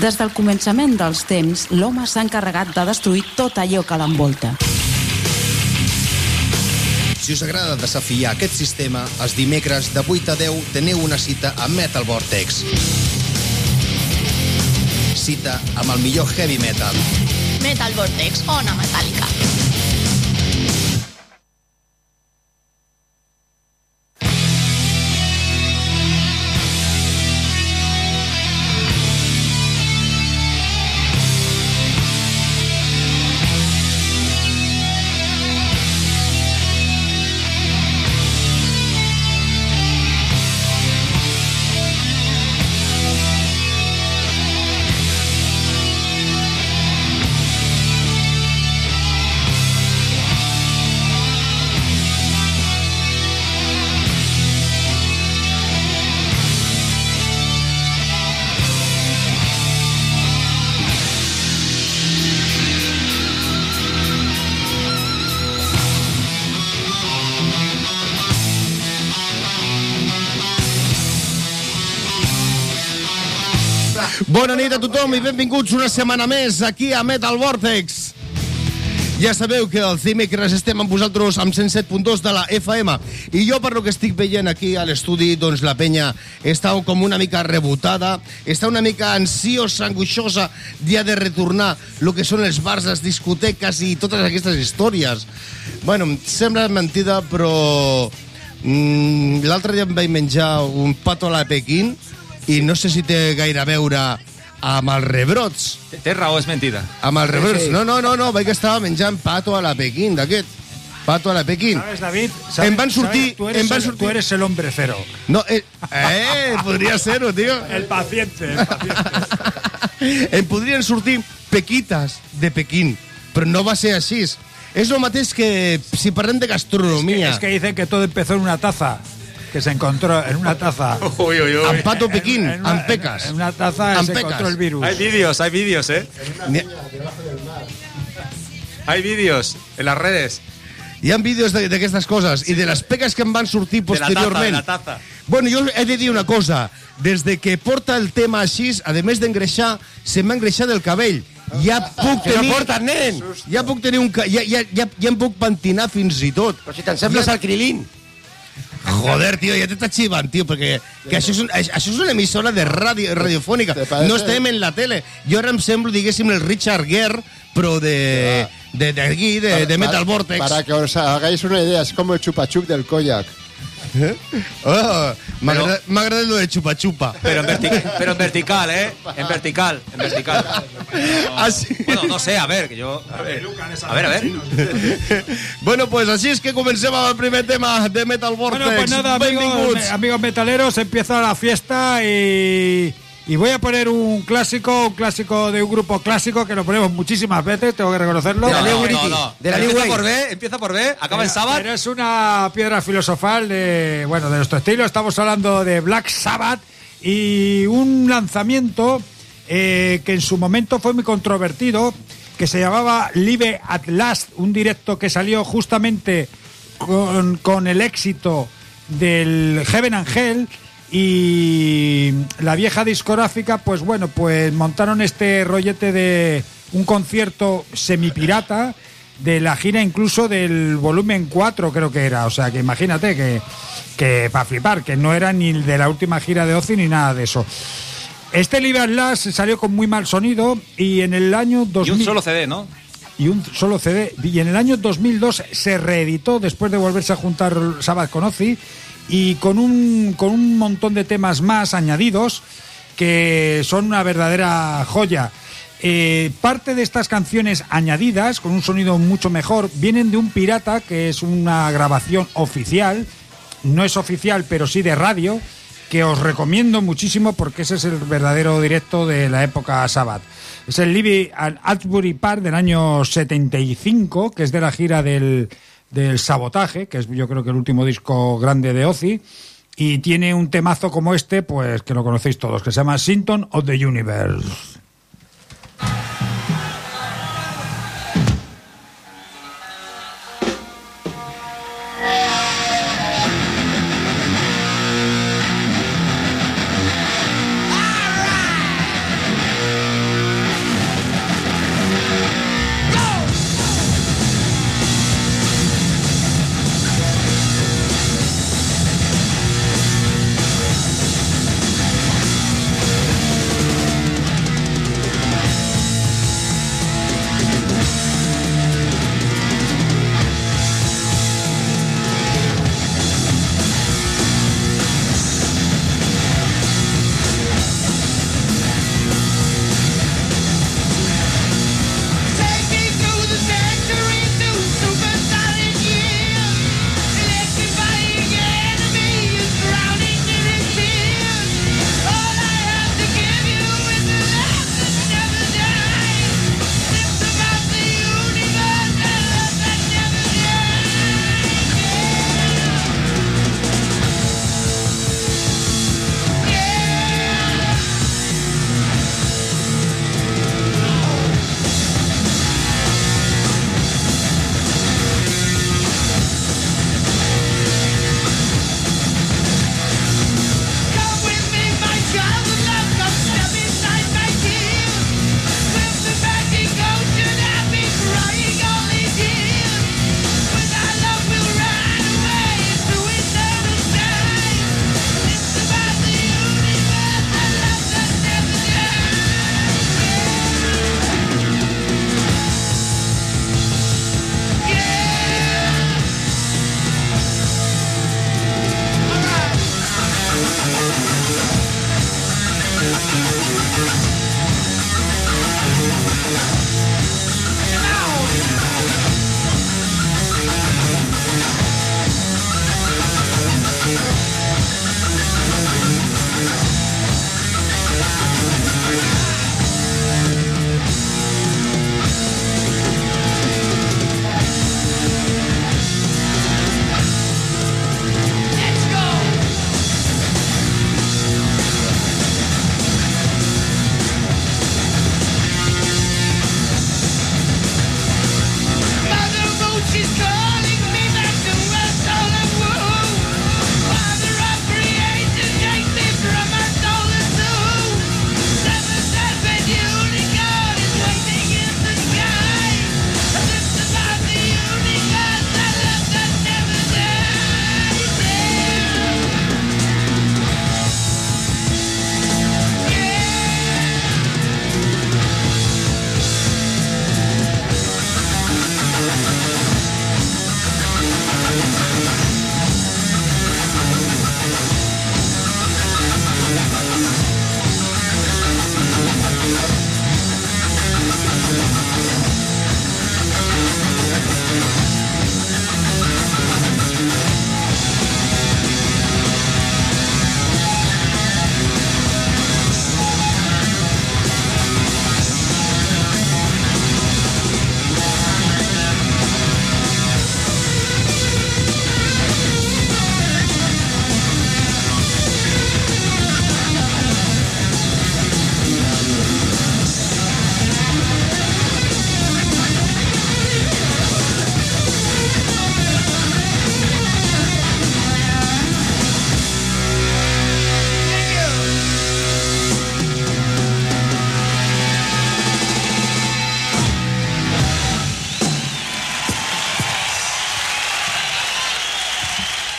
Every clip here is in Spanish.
Des del començament dels temps, l'home s'ha encarregat de destruir tot allò que l'envolta. Si us agrada desafiar aquest sistema, els dimecres de 8 a 10 teniu una cita a Metal Vortex. Cita amb el millor heavy metal. Metal Vortex, Ona Metàl·lica. Bona nit a tothom i benvinguts una setmana més aquí a Metal Vortex. Ja sabeu que els dimecres estem amb vosaltres amb 107.2 de la FM i jo, per lo que estic veient aquí a l'estudi, doncs la penya està com una mica rebotada, està una mica ansiosa, angoixosa dia de retornar el que són els bars, les discoteques i totes aquestes històries. Bueno, sembla mentida, però l'altre dia em vaig menjar un pato a la Pequín i no sé si té gaire a veure amb els rebrots. Té raó, és mentida. Amb els rebrots. No, vaig que estava menjant pato a la Pequín, d'aquest. Pato a la Pequín. ¿Sabes, David? Em van sortir... Tú eres el hombre cero. No, podria ser-ho, tio. El paciente. Em podrien sortir pequitas de Pequín, però no va ser així. És el mateix que si parlem de gastronomia. Es que dicen que todo empezó en una taza. Que se encontró en una taza. Uy. Amb pato Pequín, amb pecas. En una taza amb se pecas. encontró el virus. Hay vídeos, ¿eh? Hay vídeos en las redes. Hi ha vídeos d'aquestes coses i de les peques que em van sortir posteriorment. De la taza. Bueno, jo he de dir una cosa. Des de que porta el tema així, a més d'engreixar, se m'ha engreixat el cabell. Ja puc tenir... no portes, nen! Ja puc tenir un... Ja em puc pentinar fins i tot. Però si t'ensembles al Krilin. Joder, tio, ja t'estàs xivant, tio, perquè que això és una emissora de radiofònica. No estem en la tele. Jo ara em semblo, diguéssim, el Richard Gere, però d'aquí, de Metal Vortex. Para que os hagáis una idea, es como el chupa-chup del Koyak. Oh, m'agrada lo de chupa-chupa. Pero en vertical, ¿eh? En vertical. Así... Bueno, no sé, a ver, que yo... A ver. Bueno, pues así es que comencem amb el primer tema de Metal Vortex. Bueno, pues nada, amigos metaleros, empieza la fiesta y voy a poner un clásico de un grupo clásico que lo ponemos muchísimas veces, tengo que reconocerlo. No. Empieza por B, acaba en Sabbath. Pero es una piedra filosofal de nuestro estilo. Estamos hablando de Black Sabbath y un lanzamiento que en su momento fue muy controvertido, que se llamaba Live at Last, un directo que salió justamente con el éxito del Heaven and Hell. Y la vieja discográfica, pues montaron este rollete de un concierto semipirata de la gira, incluso del volumen 4 creo que era. O sea, que imagínate que para flipar, que no era ni de la última gira de Ozzy ni nada de eso. Este Live at Last salió con muy mal sonido y en el año 2000... Y un solo CD, ¿no? Y un solo CD. Y en el año 2002 se reeditó después de volverse a juntar Sabbath con Ozzy, y con un montón de temas más añadidos que son una verdadera joya. Parte de estas canciones añadidas, con un sonido mucho mejor, vienen de un pirata, que es una grabación oficial, no es oficial, pero sí de radio, que os recomiendo muchísimo porque ese es el verdadero directo de la época Sabbath. Es el Live at Asbury Park del año 75, que es de la gira del Sabotaje, que es yo creo que el último disco grande de Ozzy, y tiene un temazo como este, pues que lo conocéis todos, que se llama Symptom of the Universe.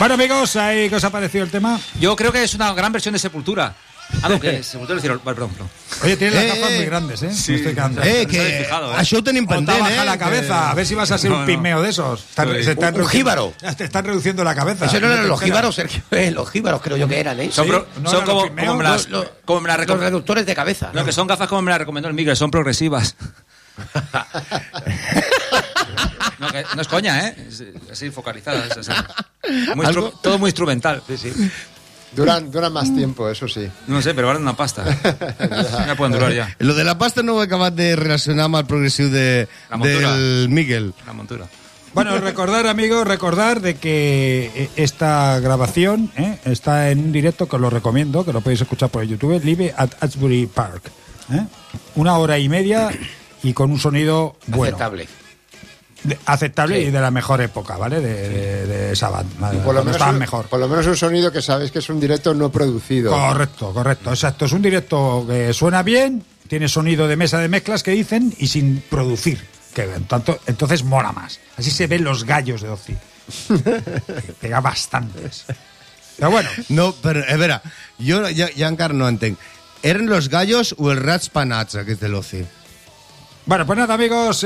Bueno, amigos, ¿qué os ha parecido el tema? Yo creo que es una gran versión de Sepultura. Ah, no, que Sepultura hicieron... Vale, perdón. Oye, tienes las gafas muy grandes, ¿eh? Sí. Me estoy quedando. Que això ho tenim Ponte a pendent, bajar la cabeza, a ver si vas a ser un pigmeo de esos. Un jíbaro. Te están reduciendo la cabeza. Eso no eran los jíbaros, Sergio. Los jíbaros creo yo que eran, ¿eh? Son, Sí, no son eran como, los pigmeos, como me las, como me las Los recomendó. reductores de cabeza. No, que son gafas como me las recomendó el Miguel, son progresivas. No, que no es coña, ¿eh? Es así focalizadas. Es así. Todo muy instrumental. Sí, sí. Duran más tiempo, eso sí. No sé, pero valen una pasta. Ya pueden durar ya. Lo de la pasta no ho he acabat de relacionar amb el progressiu La montura. del Miguel. La montura. Bueno, recordar de que esta grabación está en un directo que os lo recomiendo, que lo podéis escuchar por YouTube, Live at Asbury Park. 1 hora y media y con un sonido bueno. Aceptable Sí. y de la mejor época, ¿vale? De Sabbath. Por lo, Estaban mejor. por lo menos un sonido que sabéis que es un directo no producido. Correcto, exacto. Es un directo que suena bien, tiene sonido de mesa de mezclas que dicen y sin producir. Que entonces mola más. Así se ven los gallos de Ozzy. Pega bastantes. Pero bueno. No, però, a veure, jo ja encara no entenc. Eren los gallos o els rats panats, aquests de l'Oci? Bueno, pues nada, amigos. No,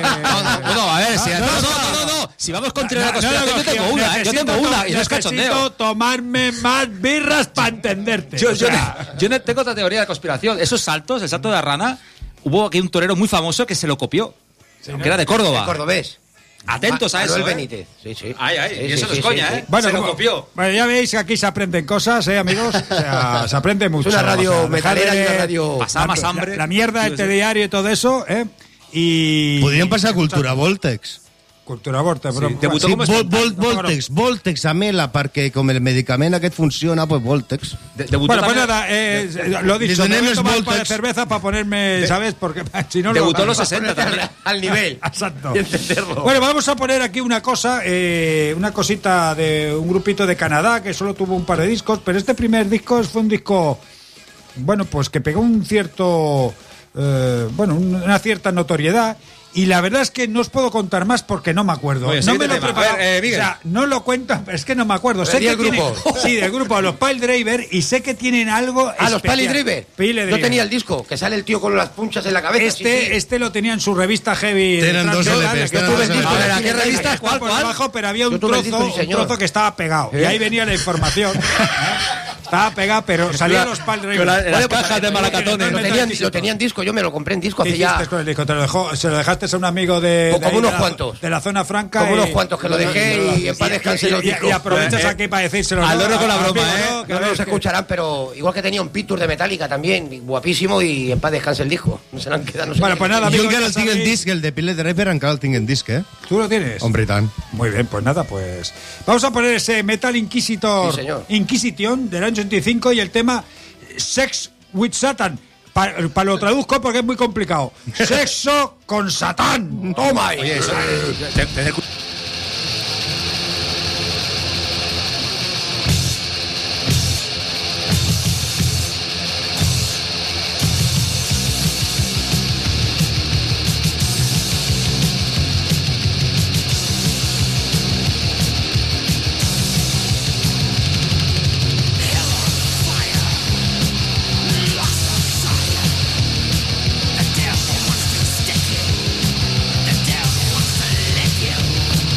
a ver, si, no. Si vamos con teoría de la conspiración, yo tengo una, yo tengo una, y no es cachondeo. Necesito tomarme más birras para entenderte. Yo tengo otra teoría de conspiración. Esos saltos, el salto de la rana, hubo aquí un torero muy famoso que se lo copió. Que era de Córdoba. El cordobés. Atentos a eso. Manuel Benítez. Sí, sí. Ay, Sí, y eso no sí, es coña, sí, ¿eh? sí. Bueno, se lo copió. Bueno, ya veis que aquí se aprenden cosas, amigos. O sea, se aprende mucho. Es una radio dejar metalera y de- una radio... Pasar más hambre. La mierda de telediario y todo eso, Y... Podríem passar a Cultura Voltex. Cultura Vortex, però... debutó Sí, com es- Voltex a perquè com el medicament aquest funciona, pues Voltex. Debutó Bueno, pues también- nada, lo dicho, Les me donem voy a els tomar un par de Voltex. cerveza para ponerme, ¿sabes? Porque si no... Debutó en lo los 60 también. Al nivel. Exacto. Y entenderlo. Bueno, vamos a poner aquí una cosa, una cosita de un grupito de Canadá que solo tuvo un par de discos, pero este primer disco fue un disco, bueno, pues que pegó un cierto, una cierta notoriedad. Y la verdad es que no os puedo contar más porque no me acuerdo. Oye, No me lo he siguiente tema. preparado. A ver, Miguel. O sea, no lo cuento, es que no me acuerdo. Pero Sé di que el grupo. Sí, del grupo, los Pile Driver, y sé que tienen algo Los especial. Pile Driver. Pile Yo Driver. tenía el disco, que sale el tío con las punchas en la cabeza. sí, sí. Este lo tenía en su revista Heavy. Tienen detrás dos de- LPs, que tienen tuve dos el disco LPs. de A ver, ¿a qué Pile revista? Driver. ¿Cuál, Por cuál? abajo, pero había Yo un tuve el disco, trozo, sí, un señor. trozo que estaba pegado. Y ahí venía la información. Estaba pegado, pero salían los Pile Driver. con las Bueno, pues, cajas de malacatones. Lo tenía en disco, yo me lo compré en disco ¿Qué hace ya... hiciste con el disco? Se lo dejaste a un amigo de... Pues de como ahí, unos de la- cuantos. De la zona franca. Como unos cuantos que lo dejé y en paz descanse los discos. Y aprovechas aquí para decírselo. al oro con la broma, amigo, Que no los escucharán, pero igual que tenía un Picture de Metallica también, guapísimo, y en paz descanse el disco. No se le han quedado, no sé Bueno, qué. pues nada, Jo amigos, encara ya el tinc el sabéis. disc, el de Pile Driver encara el tinc en disc, ¿Tú lo tienes? Hombre, i tant. Muy bien, pues nada, pues vamos a poner ese Metal Inquisitor, Sí, señor. Inquisition del año 85 y el tema Sex with Satan. Para lo traduzco porque es muy complicado. Sexo con Satán. Toma ahí. The devil wants to lick you.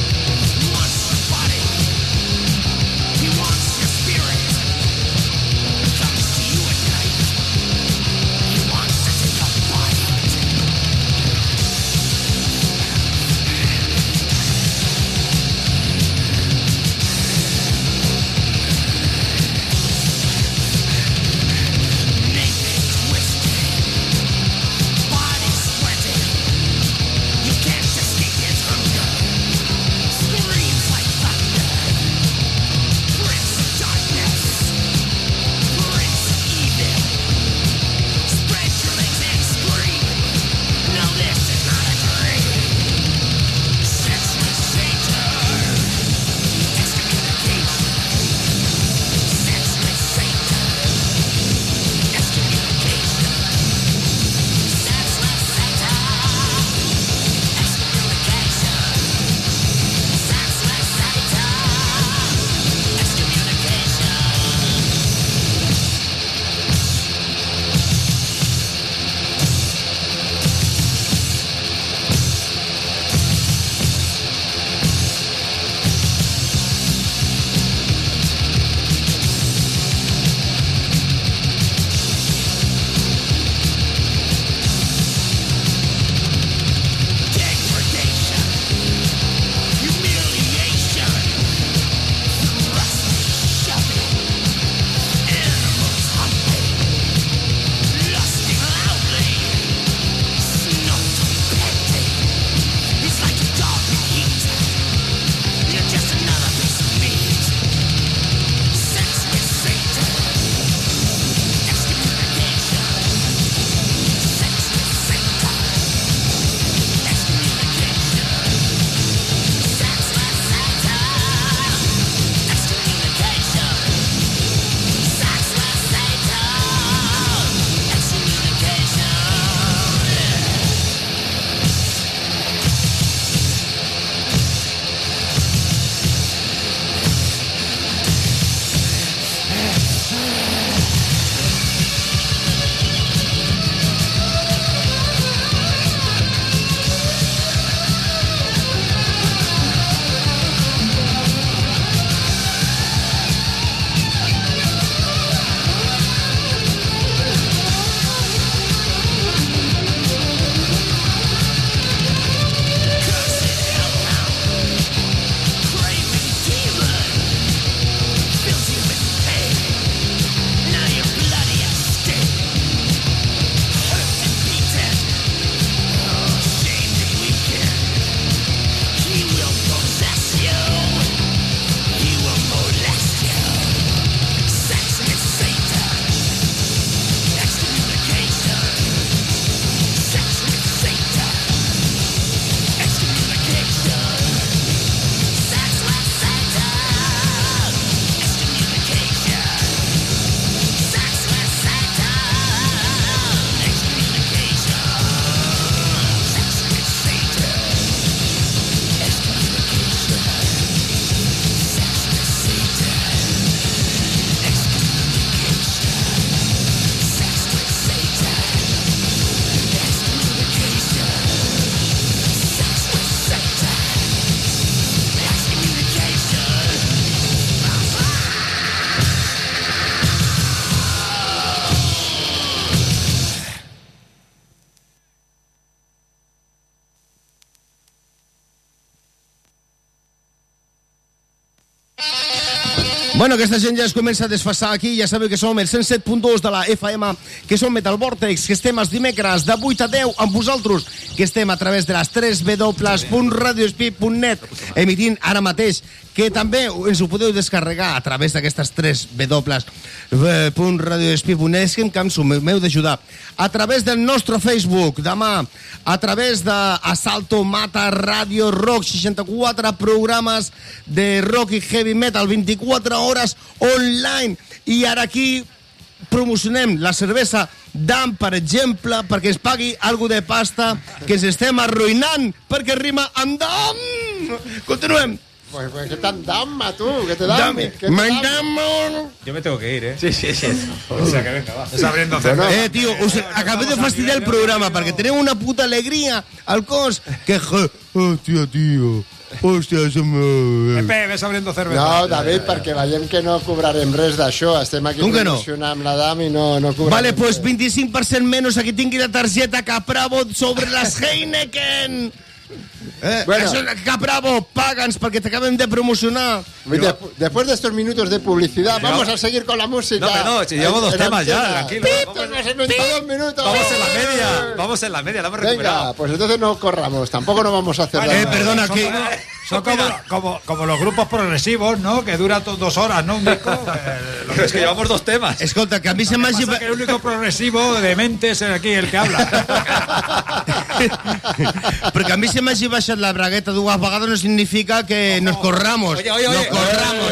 Bueno, aquesta gent ja es comença a desfassar aquí, ja sabeu que som el 107.2 de la FM, que som Metal Vortex, que estem els dimecres de 8 a 10 amb vosaltres, que estem a través de les 3w.radiospeed.net, emitint ara mateix, que també ens ho podeu descarregar a través d'aquestes 3w.radiospeed.net, és que em canso, m'heu d'ajudar, a través del nostre Facebook, demà, a través d'Asalto Mata Radio Rock, 64 programes de rock i heavy metal, 24 hores online. I ara aquí promocionem la cervesa Dam, per exemple, perquè ens pagui alguna de pasta, que ens estem arruïnant, perquè rima amb Dam. Continuem. Pues ¿qué tan dama tú? ¿Qué te dan? Dame. ¿Qué te dan? Yo me tengo que ir, ¿eh? Sí. O sea, que venga, va. Estás abriendo cerveza. Tio, us acabeu de fastidiar el programa, perquè teniu una puta alegria al cos, que... Hòstia, tio. Hòstia, Pepe, ves abriendo cerveza. No, David, perquè veiem que no cobrarem res d'això. Estem aquí Com que no? promocionant amb la dama i no cobrarem Vale, pues res. 25% menos a qui tingui la targeta Capravo sobre les Heineken. Bueno. Eso, Capravo, páganos porque te acaben de promocionar. Después de estos minutos de publicidad, vamos a seguir con la música. No, si llevamos dos En temas ya, antena. tranquilo. Vamos en 22 minutos. Vamos en la media, la hemos Venga, recuperado. pues entonces no corramos, tampoco nos vamos a hacer nada. Perdona, que... Son como los grupos progresivos, ¿no? Que dura 2 horas, ¿no? Un disco. Pero es que llevamos dos temas. Escolta, que a mí se m'ha... Pasa que el único progresivo de mente es aquí el que habla. Perquè a mi se m'hagi baixat la bragueta dues vegades no significa que nos corramos. Oye. Nos corramos.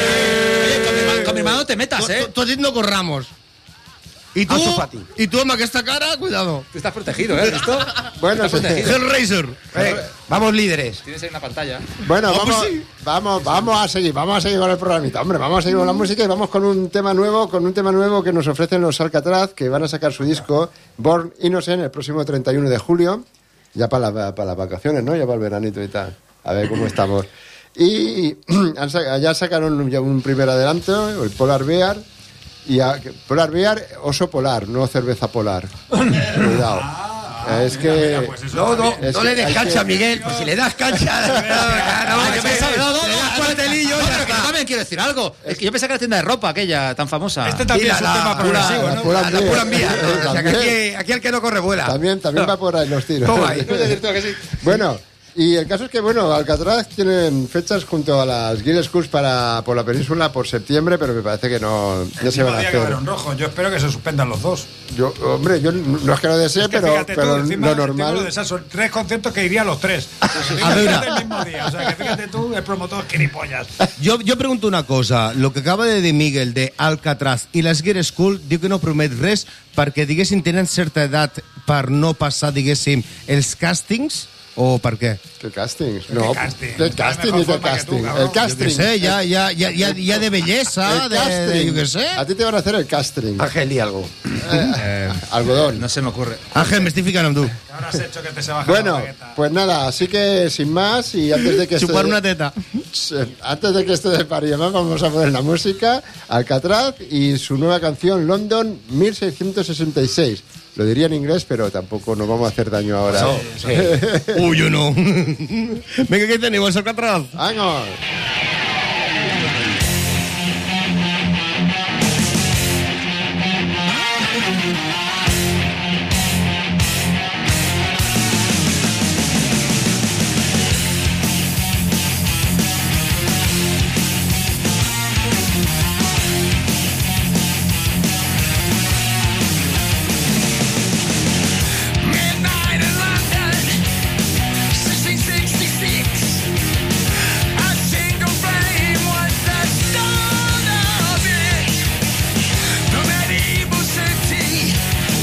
Oye, con mi hermano no te metas, ¿eh? Tu has dit no corramos. I tu, Ansu Fati. I tu amb aquesta cara, cuidado. Tú estás protegido, ¿eh? ¿Listo? Bueno, Estás protegido. Hellraiser. Vamos líderes. Tienes ahí una pantalla. Bueno, pues sí. vamos a seguir con el programita. Hombre, vamos a seguir con la música y vamos con un tema nuevo que nos ofrecen los Alcatraz, que van a sacar su disco Born Innocent el próximo 31 de julio, ya para las vacaciones, ¿no? Ya para el veranito y tal. A ver cómo estamos. Y ya sacaron ya un primer adelanto, el Polar Bear. Y Polar Bear, oso polar, no cerveza polar. Cuidado. Es que... No le des cancha, Miguel, pues si le das cancha... Yo pensaba, le das cuartelillo y ya está. Yo también quiero decir algo. Es que yo pensaba que la tienda de ropa, aquella tan famosa. Este también es un tema progresivo, ¿no? Pull&Bear. La Pull&Bear. O sea, que También. aquí el que no corre vuela. También va por ahí los tiros. Toma ahí. Bueno, y el caso es que, Alcatraz tienen fechas junto a las Gear Schools por la península por septiembre, pero me parece que no se van a hacer. En rojo. Yo espero que se suspendan los dos. Yo no es que lo desee, Es que pero fíjate tú, encima, lo normal... de esas, son 3 conciertos que iría a los 3. A veure. El mismo día. O sea, que fíjate tú, el promotor gilipollas. Jo pregunto una cosa. Lo que acaba de dir Miguel de Alcatraz i les Gear School diu que no promet res perquè, diguéssim, tenen certa edat per no passar, diguéssim, els càstings o per què? ¿Qué castings? No, casting? ¿qué casting Mejor ni qué forma que tú, casting? cabrón. El Jo què casting. sé, ja de bellesa, El de casting. jo què sé. A ti te van a hacer el casting. Ángel y algo. Algodón. No se me ocurre. Ángel, me estic ficant amb tu. Ahora has hecho que te se baje Bueno, la bragueta. pues nada, así que sin más y antes de que Chupar una teta. antes de que esté de pari más, vamos a poner la música Alcatraz y su nueva canción London 1666. Lo diría en inglés, pero tampoco nos vamos a hacer daño ahora. Uy, jo no. Vinga, què teniu, els Alcatraz? ¡Vamos! Midnight in London, 1666. A single flame was the start of it. The medieval city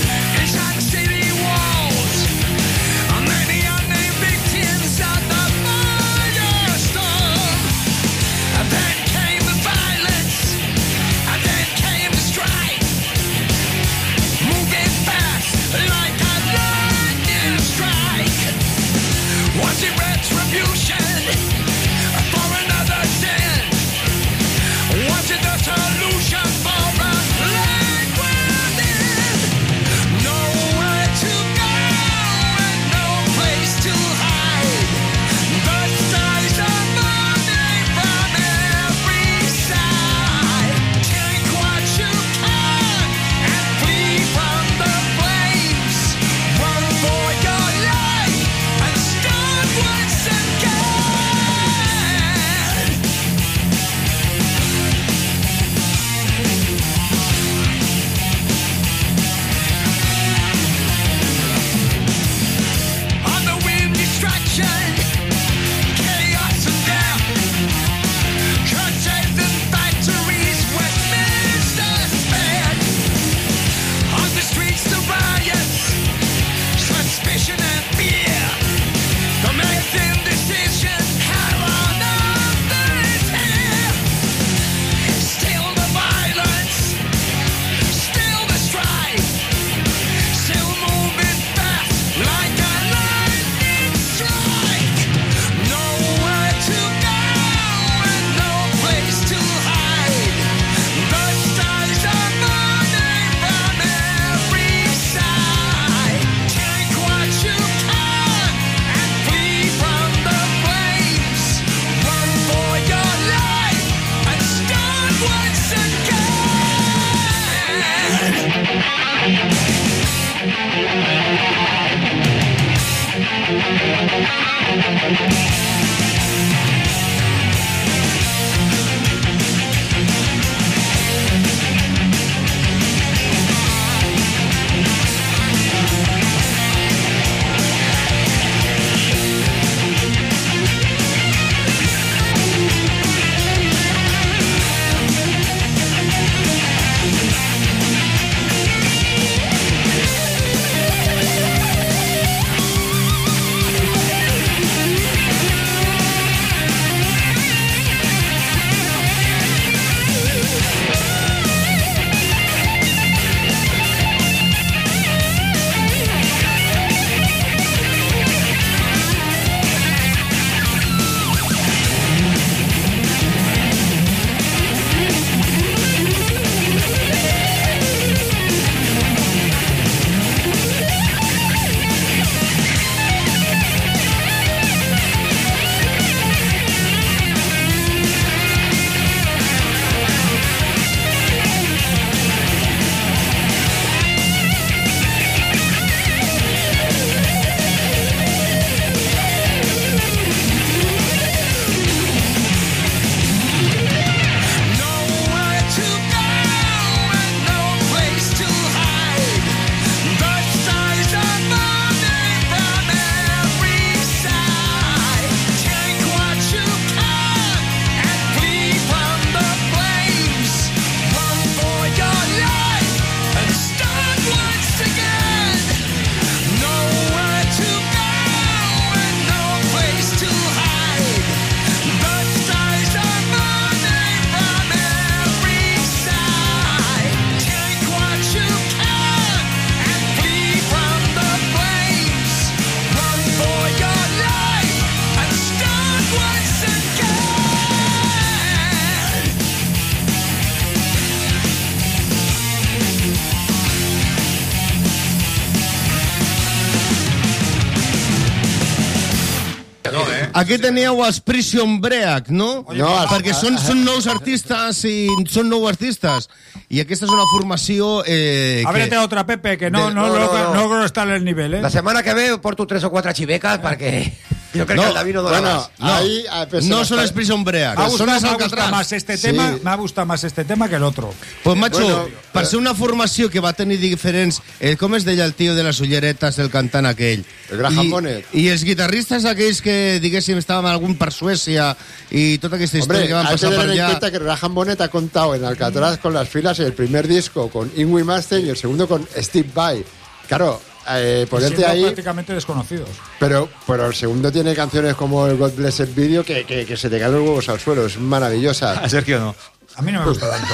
Aquí teníeu els Prison Break, no? No, perquè són nous artistes i són nous artistes. I aquesta és una formació... Ábrete otra, Pepe, que no logro estar en el nivel, ¿eh? La semana que ve porto 3 o 4 chivecas para que... Yo creo que el David no dona Bueno, más. ahí... No són els Prison Break, són els Alcatraz. Me ha gustado más este tema que el otro. Pues, macho, Bueno, per ser una formació que va tenir diferents... com es deia el tio de les ulleretes, el cantant aquell? El Graham Bonnet. I els guitarristes aquells que, diguéssim, estaven algun per Suècia i tota aquesta història Hombre, que van hay que passar per tener en allà... cuenta que Graham Bonnet ha contado en Alcatraz con las filas el primer disco con Ingrid Masten y el segundo con Steve Vai. Claro, ponerte Siendo ahí... prácticamente desconocidos. Pero el segundo tiene canciones como el God Blessed Video que se te caen los huevos al suelo. Es maravillosa. A Sergio no. A mí no me gusta tanto,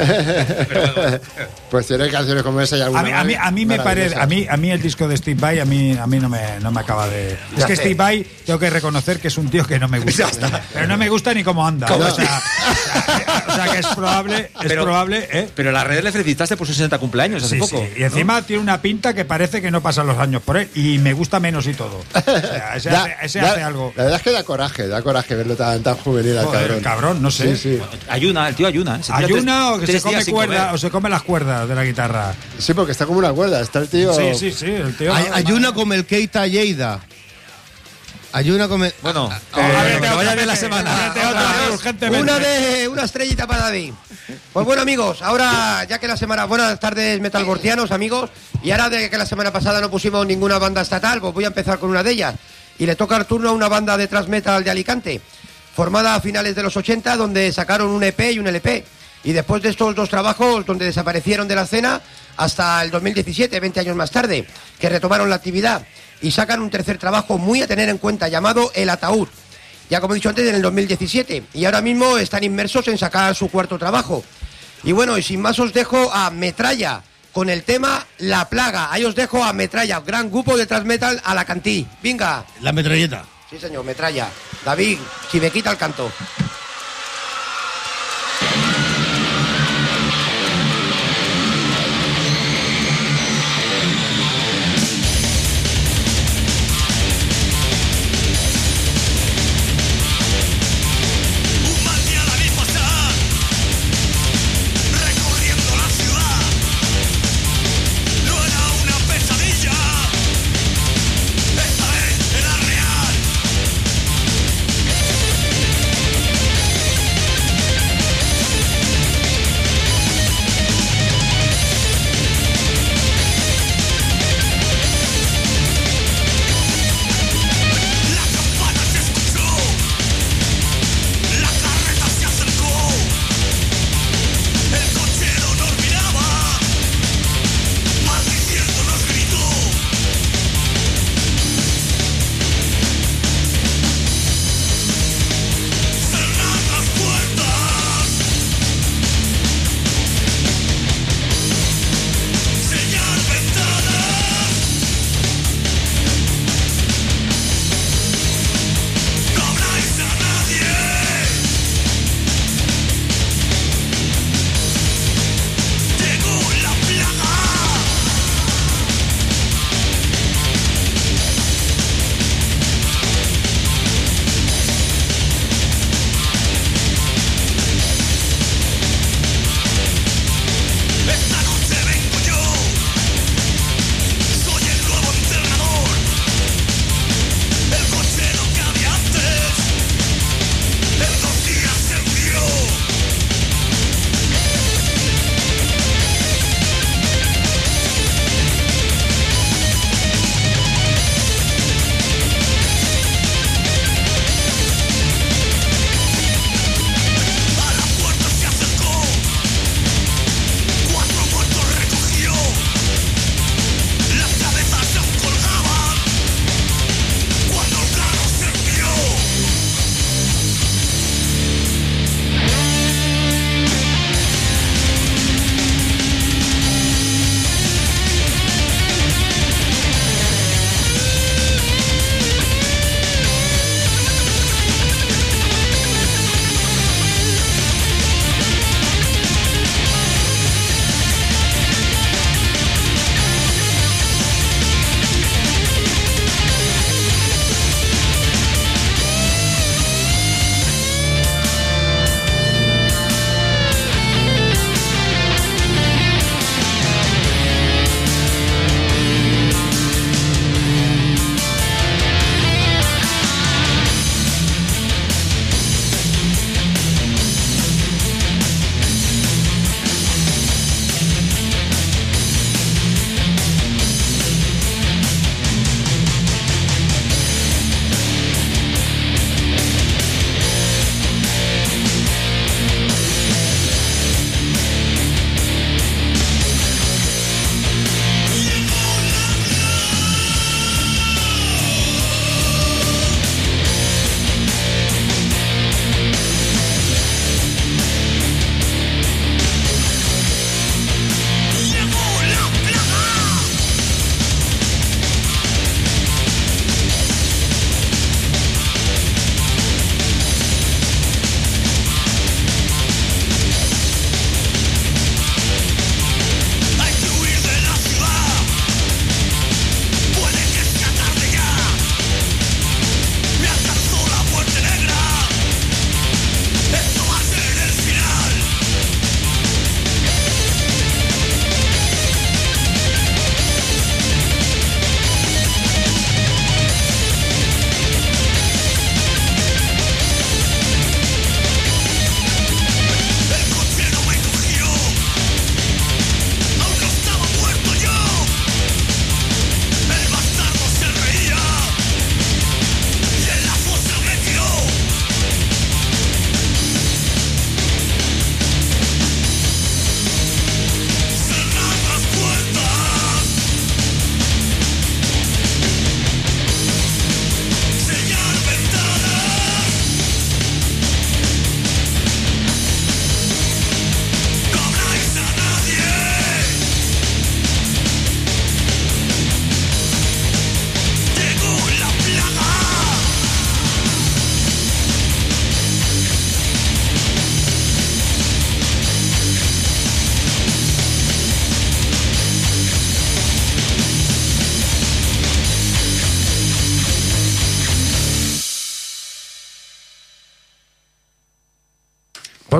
¿eh? Pues tiene canciones como esa y alguna A mí me parece, a mí el disco de Steve Vai a mí no me acaba de. Es que Steve Vai tengo que reconocer que es un tío que no me gusta. Pero no me gusta ni cómo anda. O sea que es probable, ¿eh? Pero las redes le felicitaste por sus 60 cumpleaños hace Sí, poco. sí. Y encima tiene una pinta que parece que no pasan los años por él y me gusta menos y todo. O sea, ese hace algo. La verdad es que da coraje verlo tan juvenil al Joder, cabrón. el cabrón, no sé. Sí. Ayuna, el tío ayuna. Se tira ¿Ayuna o que se tres come días sin cuerda comer. o se come las cuerdas de la guitarra? Sí, porque está como una cuerda. Está el tío... Sí, el tío. Ayuna com el Keita Lleida. Ayuna com el... Bueno, ábrete que otra, vaya bien la Pepe, semana. ábrete otra, urgentemente. Una estrellita para David. Pues bueno, amigos, ahora ya que la semana... Buenas tardes, metalbortianos, amigos. Y ahora de que la semana pasada no pusimos ninguna banda estatal, pues voy a empezar con una de ellas. Y le toca el turno a una banda de thrash metal de Alicante, formada a finales de los 80, donde sacaron un EP y un LP. Y después de estos dos trabajos, donde desaparecieron de la escena, hasta el 2017, 20 años más tarde, que retomaron la actividad y sacan un tercer trabajo muy a tener en cuenta, llamado El Ataúd. Ya como he dicho antes, en el 2017. Y ahora mismo están inmersos en sacar su cuarto trabajo. Y bueno, y sin más os dejo a Metralla, con el tema La Plaga. Ahí os dejo a Metralla, gran grupo de thrash metal alacantí. Venga. La metralleta. Sí, señor, Metralla. David, si me quita el canto. Un mal día la vi pasar, recorriendo la ciudad. No era una pesadilla, esta vez era real.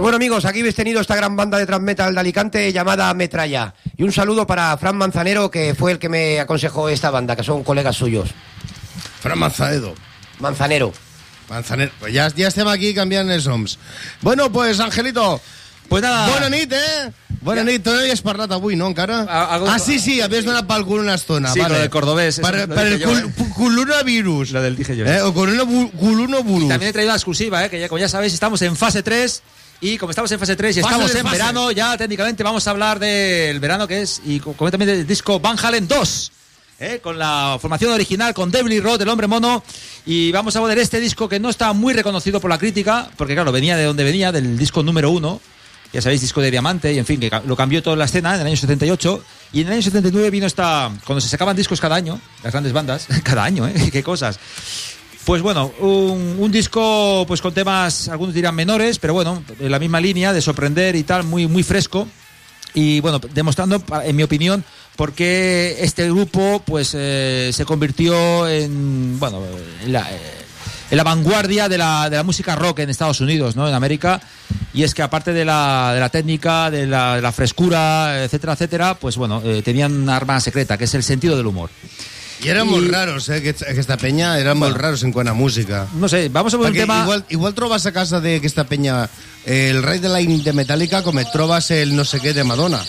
bueno, amigos, aquí habéis tenido esta gran banda de thrash metal de Alicante llamada Metralla. Y un saludo para Fran Manzanero, que fue el que me aconsejó esta banda, que son colegas suyos. Fran Manzanero. Manzanero. Pues ja estem aquí canviant els noms. Bueno, pues, Angelito, Pues nada. bona nit, eh? Bona nit. Tu no hi has parlat avui, no, encara? Sí, havies donat pel cul una estona. Sí, lo del cordobés. Per el coronavirus. Lo del dije yo. O coronavirus. También he traído una exclusiva, que ya, como ya sabéis, estamos en fase 3. Y como estamos en fase 3 y estamos en verano, ya técnicamente vamos a hablar del verano que es, y concretamente del disco Van Halen 2. Con la formación original, con Devil Rod, el hombre mono. Y vamos a poner este disco que no está muy reconocido por la crítica, porque claro, venía de donde venía, del disco número 1. Ya sabéis, disco de diamante, y en fin, que lo cambió toda la escena en el año 78. Y en el año 79 vino cuando se sacaban discos cada año, las grandes bandas, cada año, qué cosas. Pues bueno, un disco pues con temas, algunos dirán menores, pero bueno, en la misma línea de sorprender y tal, muy, muy fresco. Y bueno, demostrando, en mi opinión, por qué este grupo pues se convirtió en, bueno, en la vanguardia de la música rock en Estados Unidos, ¿no? En América. Y es que aparte de la técnica, de la frescura, etcétera, etcétera, pues bueno, tenían una arma secreta, que es el sentido del humor. I eren molt raros, aquesta penya, eren molt raros en quant a música. No sé, vamos a ver un tema... Igual trobes a casa d'aquesta penya el Ride the Lightning de Metallica com et trobes el no sé què de Madonna.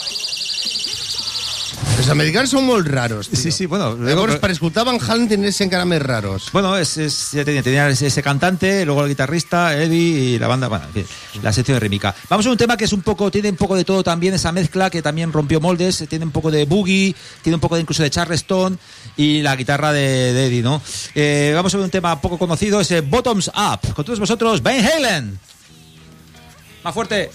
Els americans són molt raros, tío. Sí, bueno. Llavors, per escoltar Van Halen tenen que ser encara més raros. Bueno, ya tenía ese cantante, luego el guitarrista, Eddie, y la banda, bueno, en fin, la sección rítmica. Vamos a un tema que es tiene un poco de todo también, esa mezcla que también rompió moldes, tiene un poco de boogie, tiene un poco incluso de Charleston, y la guitarra de Eddie, ¿no? Vamos a ver un tema poco conocido, ese Bottoms Up. Con todos vosotros, Van Halen. Más fuerte.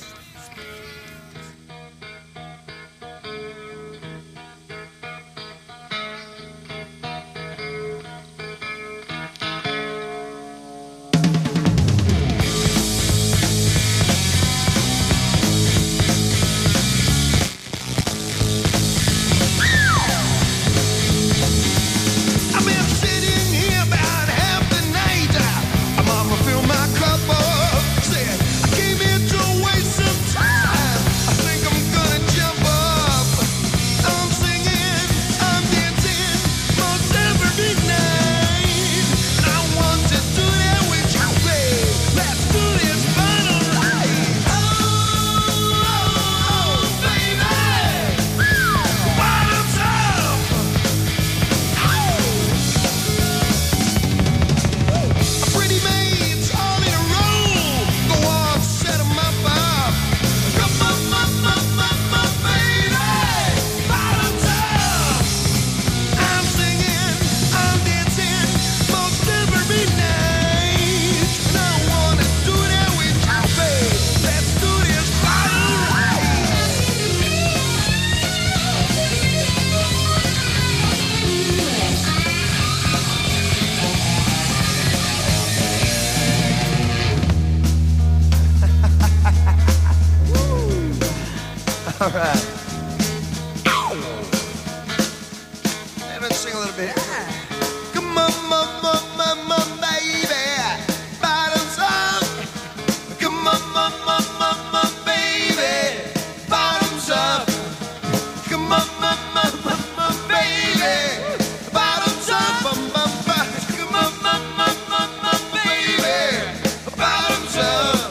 All right. Let's sing a little bit. Come on, baby. Bottoms up. Come on, baby. Bottoms up. Come on, baby. Bottoms up. Come on, baby. Bottoms up.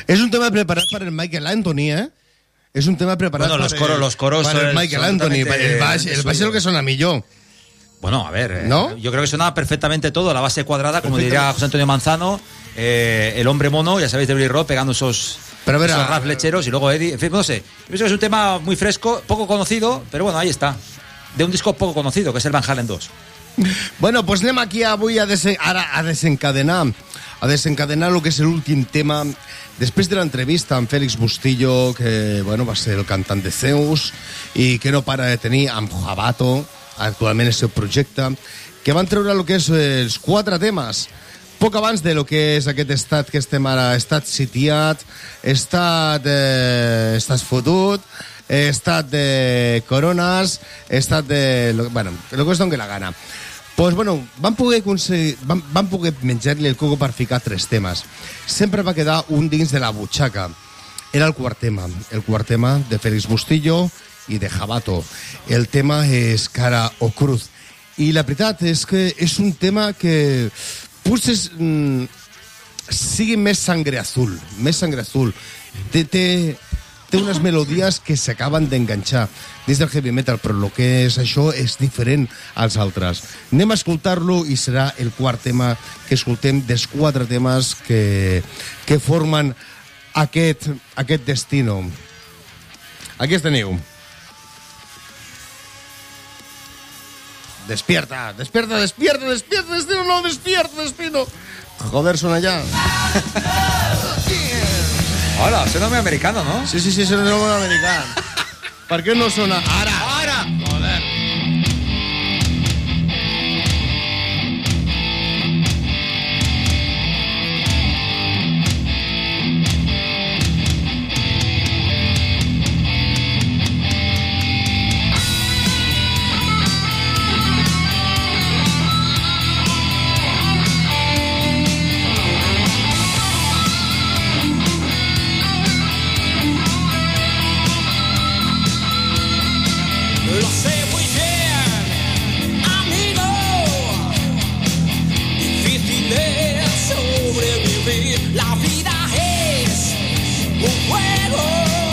Es un tema preparado para el Michael Anthony, ¿eh? Es un tema preparado Bueno, los coros para el son- Michael son Anthony. totalmente El baix es lo que suena millón. Bueno, a ver, ¿No? yo creo que suena perfectamente todo, la base cuadrada, como diría José Antonio Manzano, el hombre mono, ya sabéis, de Billy Roth, pegando esos raps lecheros, y luego Eddie, en fin, no sé. Yo pienso que es un tema muy fresco, poco conocido, pero bueno, ahí está. De un disco poco conocido, que es el Van Halen 2. Bueno, pues anem aquí avui a desencadenar el que és l'últim tema. Després de l'entrevista amb Félix Bustillo, que bueno, va ser el cantant de Zeus i que no para de tenir amb Jabato, actualment el seu projecte, que van treure el que és els 4 temes. Poc abans de lo que és aquest estat que estem ara, estat sitiat, estat fotut, estat de corones, estat de... Bueno, lo que es doni la gana. Pues bueno, van poder menjar-li el coco per ficar 3 temes. Sempre va quedar un dins de la butxaca. Era el quart tema de Félix Bustillo i de Jabato. El tema és Cara o Cruz. I la veritat és que és un tema que potser sigui més sangre azul. Té unes melodies que s'acaben d'enganxar dins del heavy metal, però el que és això és diferent als altres. Anem a escoltar-lo i serà el quart tema que escoltem dels 4 temes que formen aquest destino. Aquí els teniu. Despierta, despierta, despierta, despierta, destino, no, despierta, destino. Joder, suena ya. Hola, suena muy americano, ¿no? Sí, suena muy americano. ¿Por qué no suena ara? Joder. Lo sé muy bien, amigo. Difícil es sobrevivir. La vida es un juego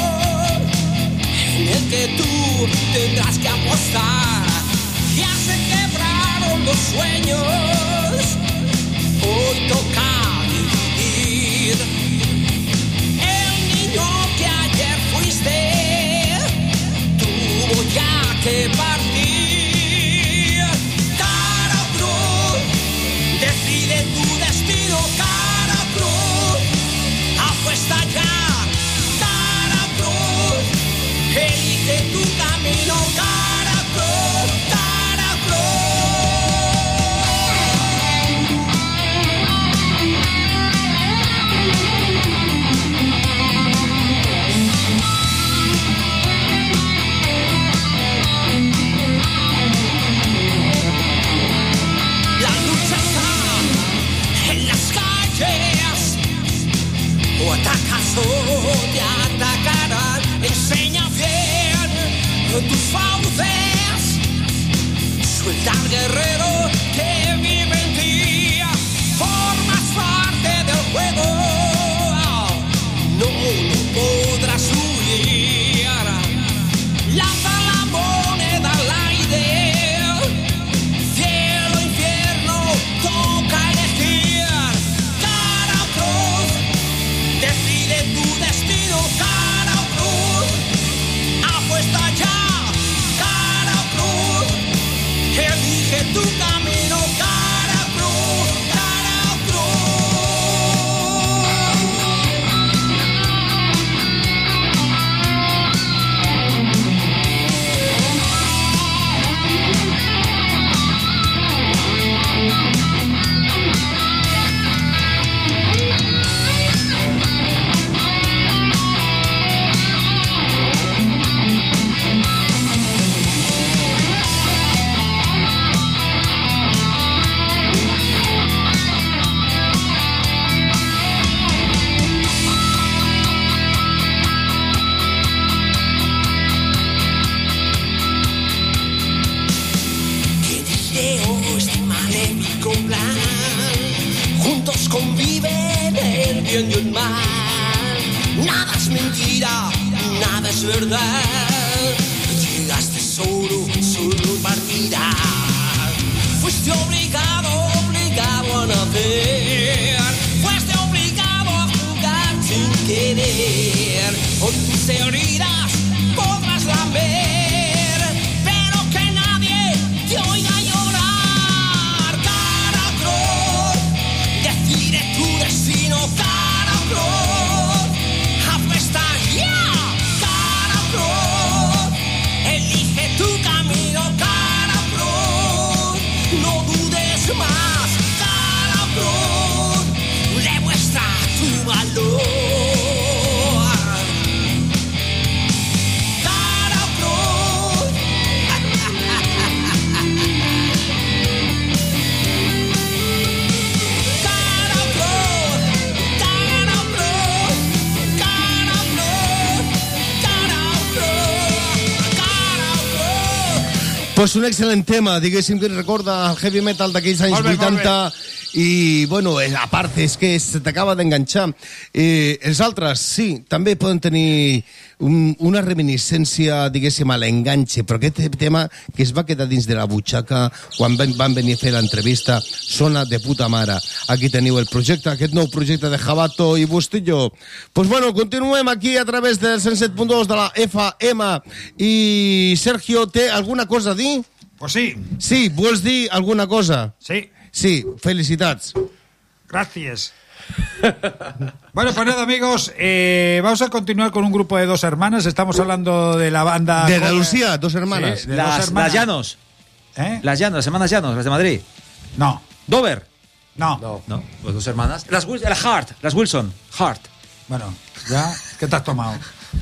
en el que tú tendrás que apostar. Ya se quebraron los sueños. Hoy toca dividir. El niño que ayer fuiste tuvo ya que partir. Cara o cruz, decide tu destino. Cara o cruz, apuesta ya. Cara o cruz, elige tu camino. Cara o cruz, cara o cruz. La lucha está en las calles, o atacas o te atacarán. Enseña bien tus fauces, suelta al guerrero que vive en ti. Formas parte del juego, no podrás huir. Lanza la moneda al aire. Cielo, infierno, toca elegir. Cara o cruz, decide tu destino. Cara o cruz, apuesta ya. Cara o cruz, elige tu camino. Cara o cruz, cara o cruz. ¿Quién ideó este maléfico plan? Juntos conviven el bien y el mal. mentira, nada es verdad. Llegaste solo para mirar. Fuiste obligado a nacer. Fuiste obligado a jugar sin querer. Hoy tus heridas podrás lamber, pero que nadie te oiga llorar. Cara Cross, decide tu destino. Cara Cross, apuesta ya. Cara Cross, elige tu camino. Cara Cross, no dudes más. Cara Cross, demuestra tu valor. Cara Cross. Cara Cross, Cara Cross, Cara Cross, Cara Cross, Cara Cross. Pues un excel·lent tema, diguéssim, que recorda el heavy metal d'aquells anys Molt bé, 80 i, bueno, a part és que se t'acaba d'enganxar. Els altres, sí, també poden tenir una reminiscència, diguéssim, a l'enganxe, però aquest tema que es va quedar dins de la butxaca quan van venir a fer l'entrevista sona de puta mare. Aquí teniu el projecte, aquest nou projecte de Jabato i Bustillo. Pues bueno, continuem aquí a través del 107.2 de la FM i Sergio, té alguna cosa a dir? Pues sí. Sí, vols dir alguna cosa? Sí. Sí, felicitats. Gracias. Bueno, pues nada, amigos, vamos a continuar con un grupo de dos hermanas. Estamos hablando de la banda... De Andalucía, dos hermanas. Sí, de dos hermanas. Las Llanos. ¿Eh? Las Llanos, las hermanas Llanos, las de Madrid. No, Dover. no. No, pues dos hermanas. Las Hart, las Wilson. Hart. Bueno, ya, ¿qué te has tomado?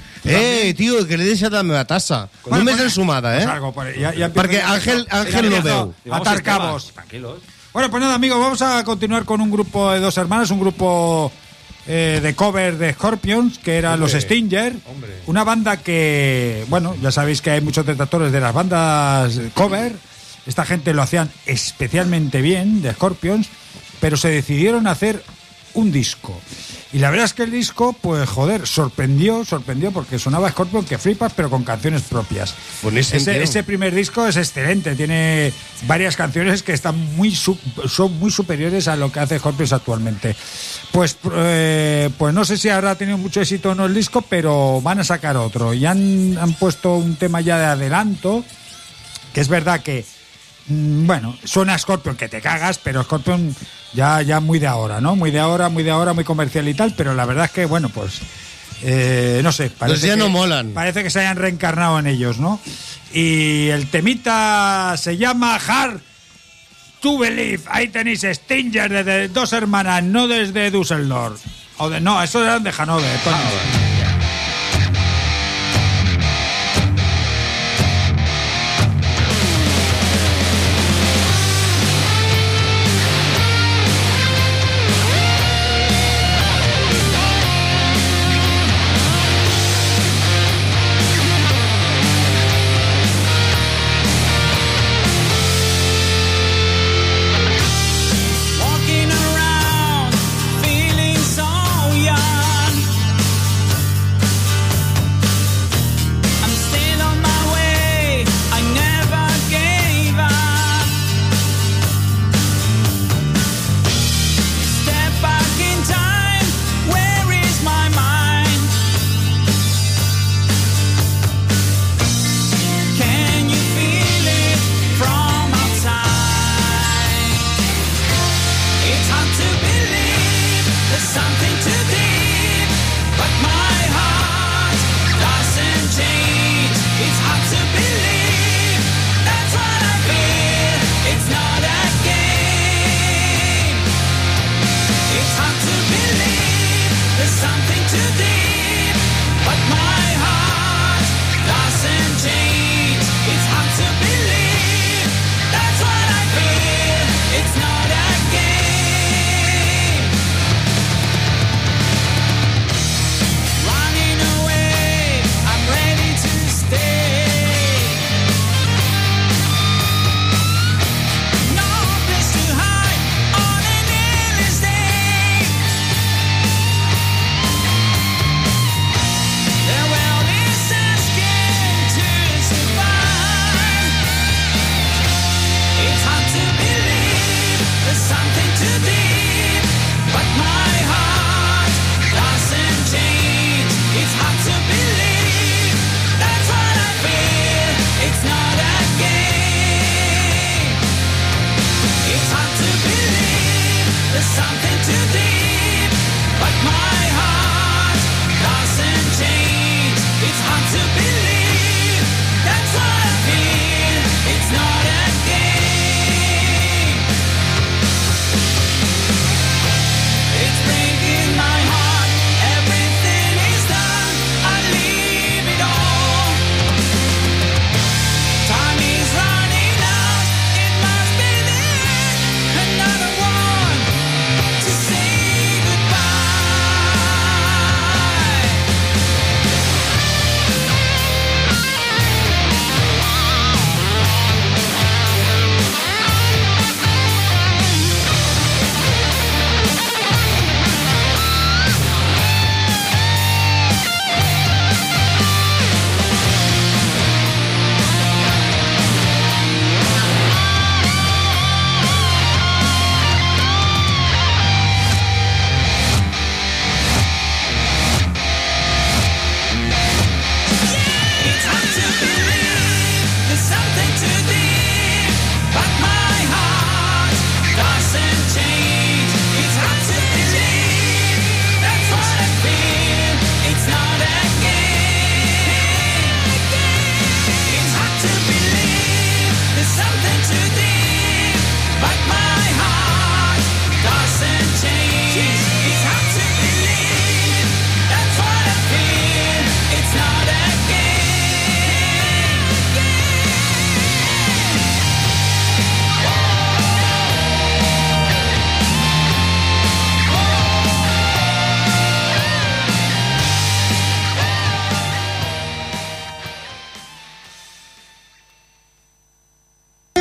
Tio, que li he deixat la meva tassa. Bueno, Només pues, ensumada, Pues algo, pues ya empiezo Perquè ya- Ángel no veu. Atar cabos. Tranquilos. Bueno, pues nada, amigos, vamos a continuar con un grupo de dos hermanas, un grupo de cover de Scorpions, que eran los Stinger. Una banda que, bueno, ya sabéis que hay muchos detractores de las bandas cover. Esta gente lo hacían especialmente bien, de Scorpions, pero se decidieron a hacer un disco. Y la verdad es que el disco, pues joder, sorprendió porque sonaba Scorpion que flipas, pero con canciones propias. Buenísimo, tío. Ese primer disco es excelente, tiene varias canciones que están son muy superiores a lo que hace Scorpions actualmente. Pues no sé si habrá tenido mucho éxito o no el disco, pero van a sacar otro. Y han puesto un tema ya de adelanto, que es verdad que bueno, suena Scorpion que te cagas, pero Scorpion ya muy de ahora, ¿no? Muy de ahora, muy comercial y tal, pero la verdad es que, bueno, pues no sé, parece ya que, no molan. Parece que se hayan reencarnado en ellos, ¿no? Y el temita se llama Hard to Believe. Ahí tenéis Stinger de dos hermanas, no desde Düsseldorf. No, eso eran de Hannover, coño. Walking around, feeling so young.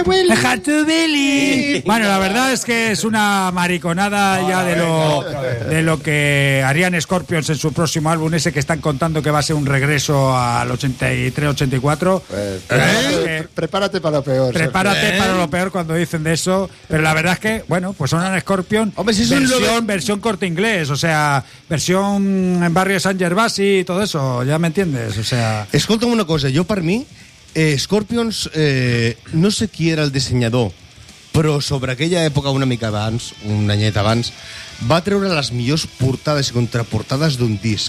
Hatubili. Bueno, la verdad es que es una mariconada ya de lo que harían Scorpions en su próximo álbum, ese que están contando que va a ser un regreso al 83-84. Prepárate para lo peor. Prepárate para lo peor cuando dicen de eso. Pero la verdad es que, bueno, pues son un Scorpion. Hombre, si es versión Corte Inglés, o sea, versión en barrio Sant Gervasi y todo eso, ya me entiendes, o sea... Escolta'm una cosa, jo per mi, Scorpions, no sé qui era el dissenyador, però sobre aquella època, una mica abans, un anyet abans, va treure les millors portades i contraportades d'un disc.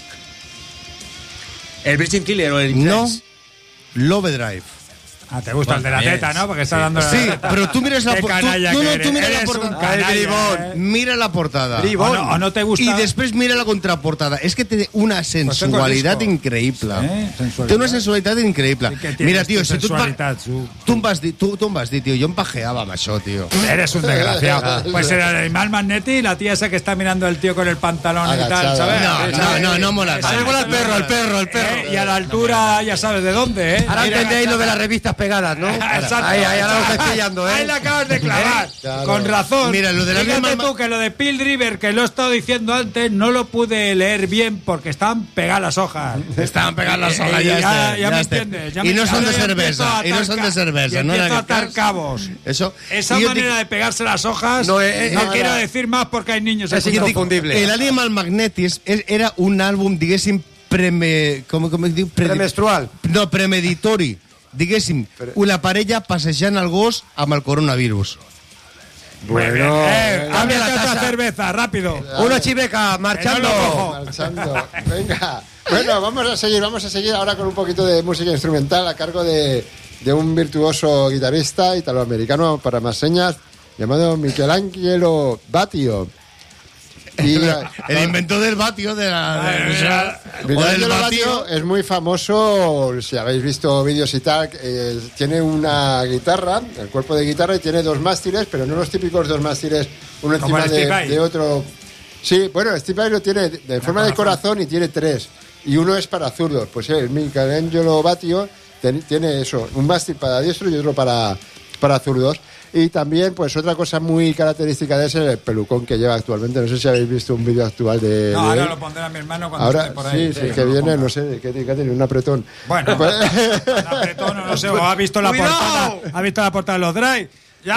¿El Virgin Killer o el No, Influence? l'Overdrive. Ah, te gusta el de la teta, ¿no? Porque está dando la Sí, teta. pero tú miras la Qué portada. canalla No, que no, eres. tú mira la Eres portada. un canalla, Mira la portada. O no te gusta. Y después mira la contraportada. Es que tiene una sensualidad disco. increíble. Sensualidad. Té una sensualitat increïble. Sí que tienes Mira, tio, tu si tu sensualitat, tu em vas dir, tu em vas dir, tio, jo em pajeava amb això, tio. Eres un desgraciado. Pues era el animal Magnetti y la tía esa que está mirando al tío con el pantalón y tal, Agachada. ¿sabes? No mola. Esa mola el perro. Y a la altura ya sabes de dónde, ¿eh? Ahora entendéis lo de las revistas pegadas, ¿no? Exacto. Ahí, ahora lo estoy pillando, ¿eh? Ahí la acabas de clavar. Claro. Con razón. Mira, lo de la Fíjate misma- tú que lo de Pill River, que lo he estado diciendo antes, no lo pude leer bien porque estaban pegadas las hojas. Estaven pegant les hojas, Ya me entiendes. Ya I no me- són de ahora cervesa, empiezo i a no són de atar cervesa. y No en empiezo a aquest atar cas. cabos. Eso. Esa I jo manera dic- de pegarse las hojas No, no quiero decir más porque hay niños es escuchando. inconfundible. El Animal Magnetis era un àlbum, diguéssim, com es diu? Premenstrual. No, premeditori. Diguéssim, una parella passejant el gos amb el coronavirus. Bueno, Cambia la otra cerveza, rápido. Una chiveca marchando. marchando. Venga. Bueno, vamos a seguir ahora con un poquito de música instrumental a cargo de un virtuoso guitarrista italoamericano para más señas llamado Michelangelo Batio. Y El inventor del vatio de la... Michelangelo Batio es muy famoso, si habéis visto vídeos y tal, tiene una guitarra, el cuerpo de guitarra, y tiene dos mástiles, pero no los típicos dos mástiles, uno Como encima el Steve Vai. de otro. Sí, bueno, Steve Vai lo tiene de forma de corazón y tiene tres, y uno es para zurdos. Pues el Michelangelo Batio tiene eso, un mástil para diestro y otro para zurdos. Y también, pues otra cosa muy característica de ese es el pelucón que lleva actualmente. No sé si habéis visto un vídeo actual de No, ahora él. lo pondré a mi hermano cuando Ahora, esté por ahí. sí, que viene, no sé, ¿qué tiene? Un apretón. Bueno, un apretón, no sé, o ha visto la portada de los Drive.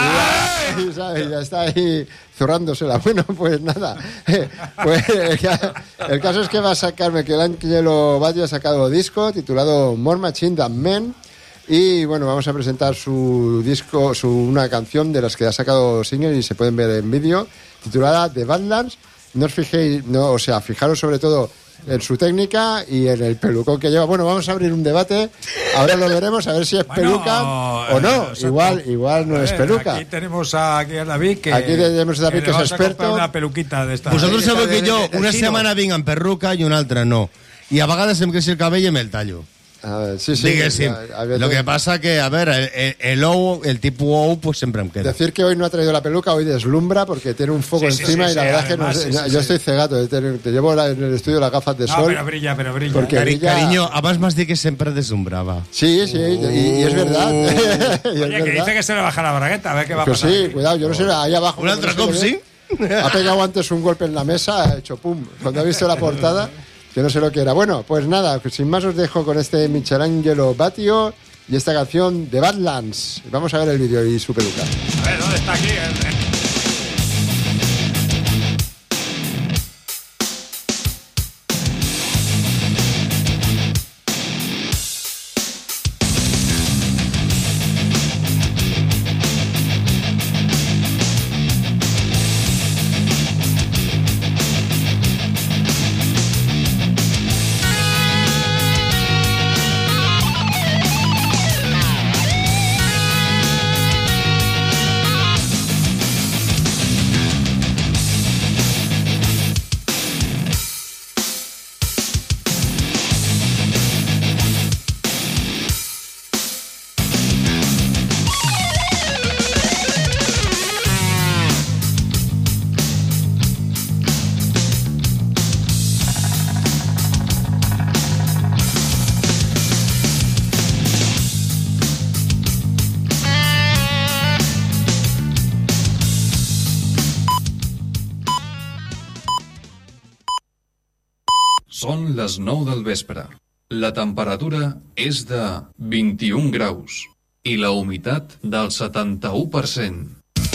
Ya está ahí zurrándosela. Bueno, pues nada. Pues el caso es que va a sacar Michelangelo Batio, ha sacado disco titulado More Machine Than Men. Y bueno, vamos a presentar su disco, una canción de las que ha sacado single y se pueden ver en vídeo, titulada The Badlands. No os fijéis, fijaros sobre todo en su técnica y en el pelucón que lleva. Bueno, vamos a abrir un debate, ahora lo veremos, a ver si es peluca o no. Igual no es peluca. Aquí tenemos a David, que Aquí tenemos a David, que es vamos a comprar experto. una peluquita de esta. Vosaltres sabeu que jo del una Chino. setmana vinc amb perruca i una altra no. I a vegades em creix el cabell i me'l tallo. A ver, sí, Diguéssim. a ver, Lo que pasa que, a ver, el tipo OU, pues siempre me queda. decir que hoy no ha traído la peluca, hoy deslumbra porque tiene un foco Sí, encima sí, y la sí, verdad es que además, no sé, sí, sí, yo sí. estoy cegato, te llevo en el estudio las gafas de No, sol. pero brilla. Porque brilla. Carinyo, abans m'has dit que sempre deslumbrava. Sí, y es verdad. Y es Oye, que verdad. dice que se le baja la bragueta, a ver qué va a Pues pasar. sí, cuidado, yo no sé, ahí abajo. Un cuando altre no cop, se sí? ve, ha pegado antes un golpe en la mesa, ha hecho pum. Cuando ha visto la portada, que no sé lo que era. Bueno, pues nada, sin más os dejo con este Michelangelo Batio y esta canción de Badlands. Vamos a ver el vídeo y su peluca. A ver, ¿dónde está aquí? Són les 9 del vespre. La temperatura és de 21 graus i la humitat del 71%.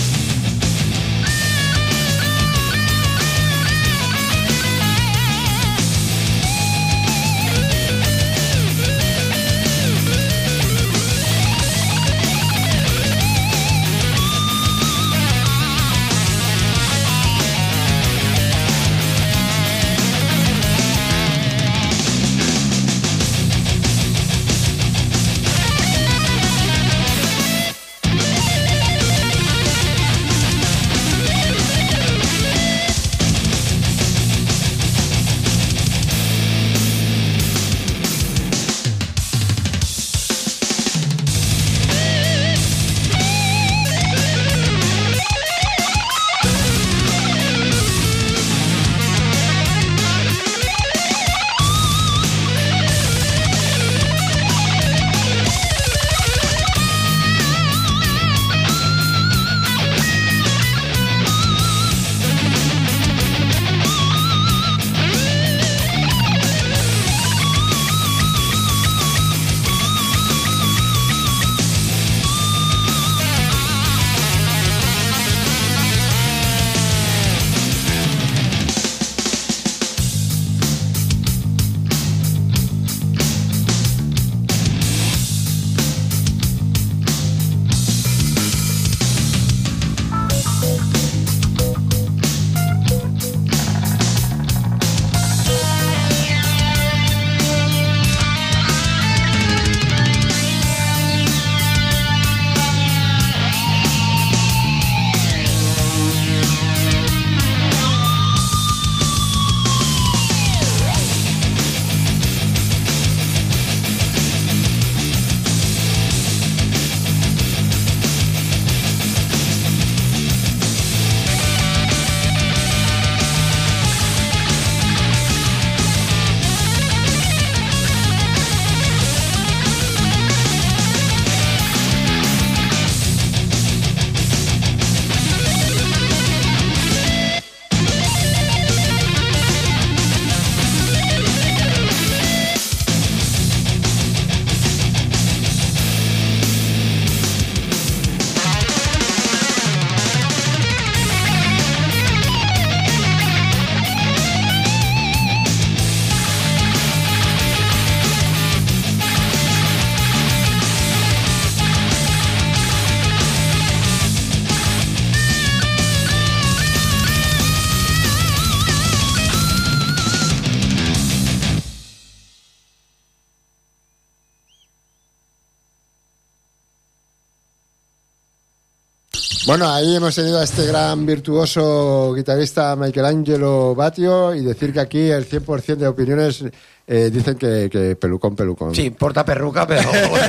Bueno, ahí hemos tenido a este gran virtuoso guitarrista Michelangelo Batio, y decir que aquí el 100% de opiniones dicen que pelucón. Sí, porta perruca, però...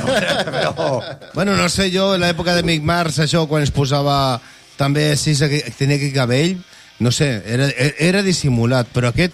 però... Bueno, no sé, jo, en l'època de Mick Mars, això, quan es posava també tenia aquí cabell, no sé, era dissimulat, però aquest...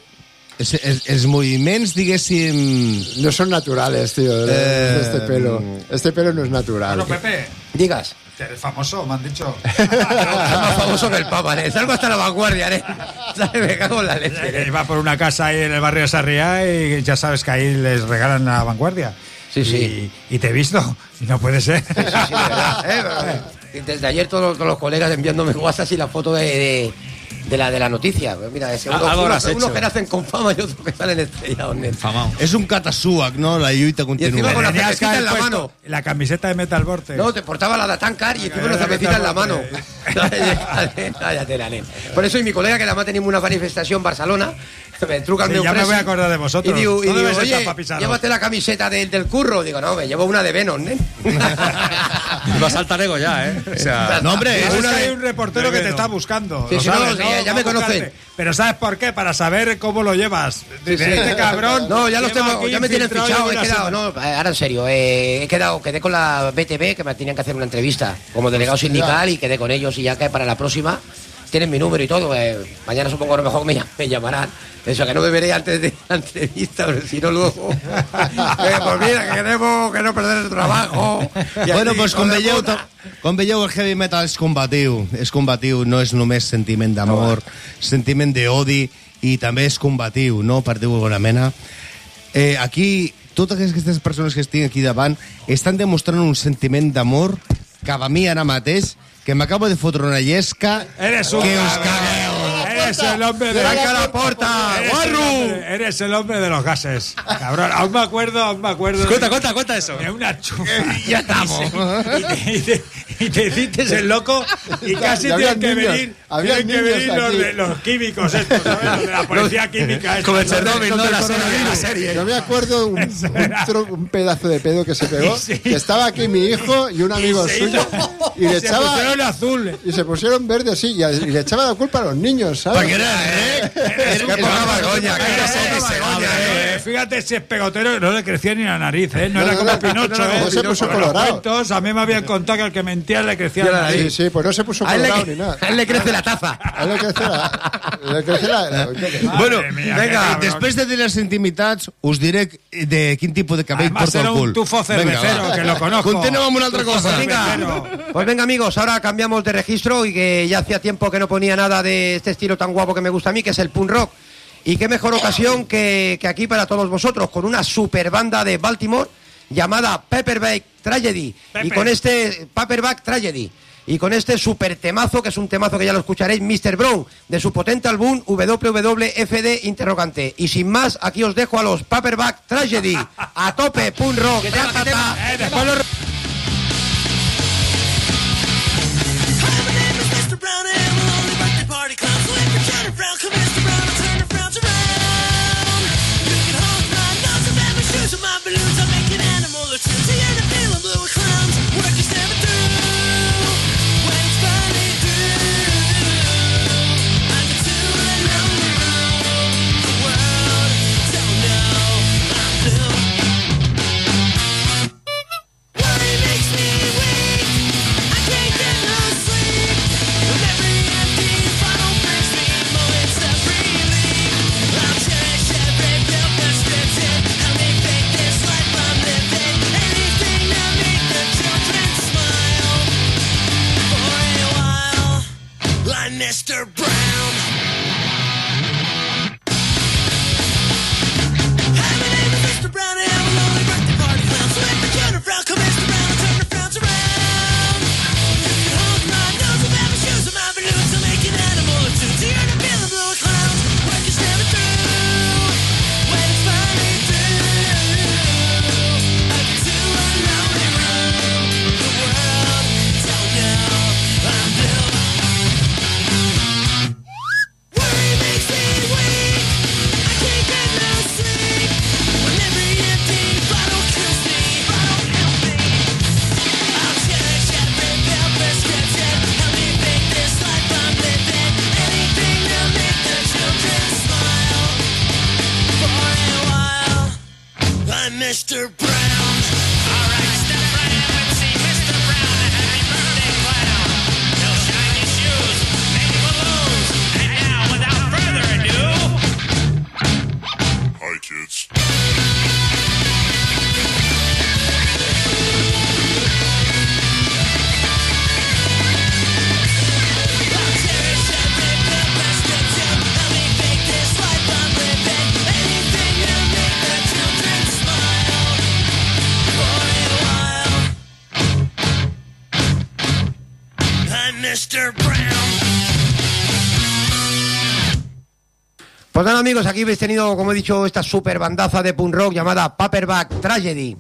Els moviments, diguéssim... No son naturales, tío, este pelo. Este pelo no es natural. Bueno, Pepe. Digas. Eres famoso, me han dicho. Es más famoso que el Papa, ¿eh? Salgo hasta la vanguardia, ¿eh? Me cago en la leche. Va por una casa ahí en el barrio de Sarriá y ya sabes que ahí les regalan la vanguardia. Sí, sí. Y te he visto, y no puede ser. Sí, verdad, desde ayer todos los colegas enviándome WhatsApp y la foto de la noticia. Mira, unos que nacen con fama y otros que salen estrellados. Es un catasúac, ¿no? La lluita continua. Y encima con la cervecita en la mano. La camiseta de Metal Vortex. No, te portaba la de Tankar y encima una cervecita en la mano. Por eso, y mi colega, que además teníamos una manifestación en Barcelona, me truca el meu ya me voy a acordar de vosotros. Y digo, oye, llévate la camiseta del curro. Digo, no, me llevo una de Venom, ¿eh? Vas al talego ya, ¿eh? O sea, no, hombre, hay un reportero que te está buscando. Sí, ya me conocen. Pero ¿sabes por qué? Para saber cómo lo llevas. Este cabrón. No, ya los tengo, ya me tienen fichado, he quedado. No, ahora en serio, quedé con la BTV, que me tenían que hacer una entrevista como delegado sindical, y quedé con ellos, y ya que para la próxima tienen mi número y todo. Mañana supongo que a lo mejor me llamarán. Eso, que no me veré antes de la entrevista, pero si no luego... pues mira, que no perder el trabajo. Bueno, pues com veieu, el heavy metal és combatiu, no és només sentiment d'amor, sentiment d'odi, i també és combatiu, no? Per dir-ho d'alguna mena. Aquí, totes aquestes persones que estic aquí davant estan demostrant un sentiment d'amor cap a mi ara mateix, que m'acabo de fotre una llesca que us cagueu. Eres el hombre de la porta, guarro. Eres el hombre de los gases, cabrón. Aún me acuerdo. Cuenta eso. De una chufa. Ya estamos. Y te hiciste el loco y casi tienen que venir los químicos estos, ¿sabes? Los de la policía química. Como el Chernobyl, ¿no? La serie. Yo me acuerdo un pedazo de pedo que se pegó, que estaba aquí mi hijo y un amigo suyo, y le echaba... Se pusieron azul. Y se pusieron verdes, sí, y le echaba la culpa a los niños, ¿sabes? ¿Para qué era, Qué poca vergoña, Fíjate, si es pegotero, no le crecía ni la nariz, ¿eh? No era como Pinocho, ¿eh? No se puso colorado. A mí me habían contado que el que mentía le crecía la nariz. Sí, pues no se puso colorado ni nada. A él le crece la taza. A él le crece la... Bueno, mía, venga, després de dir les intimitats, us diré de quin tipus de cabell Además, porta era el cul. un tufo cervecero, que lo conozco. Continuem amb una altra cosa. Pues venga, amigos, ahora cambiamos de registro y que ya hacía tiempo que no ponía nada de este estilo tan guapo que me gusta a mí, que es el punk rock. Y qué mejor ocasión que aquí para todos vosotros, con una super banda de Baltimore llamada Paperback Tragedy. Y con este Paperback Tragedy. Y con este super temazo, que es un temazo que ya lo escucharéis, Mr. Brown, de su potente álbum WWFD interrogante. Y sin más, aquí os dejo a los Paperback Tragedy. A tope, punk rock. Después lo... Mr. Brown. Hi, my name is Mr. Brown, and I'm a lonely birthday party clown. So if you turn around, come Mr. Brown, and turn the frowns around. You can hold my nose with my shoes and my balloons to make an animal or two. So you're the feeling blue with clowns. Work is never through. When it's finally through, I get to a lonely room. The world don't know I'm blue. Mr. Brown. All right, step right up and see Mr. Brown, the happy birthday clown. He'll shine his shoes, make balloons, and now, without further ado... Hi, kids. Mr. Brown. Pues nada, amigos, aquí habéis tenido, como he dicho, esta super bandaza de punk rock llamada Paperback Tragedy.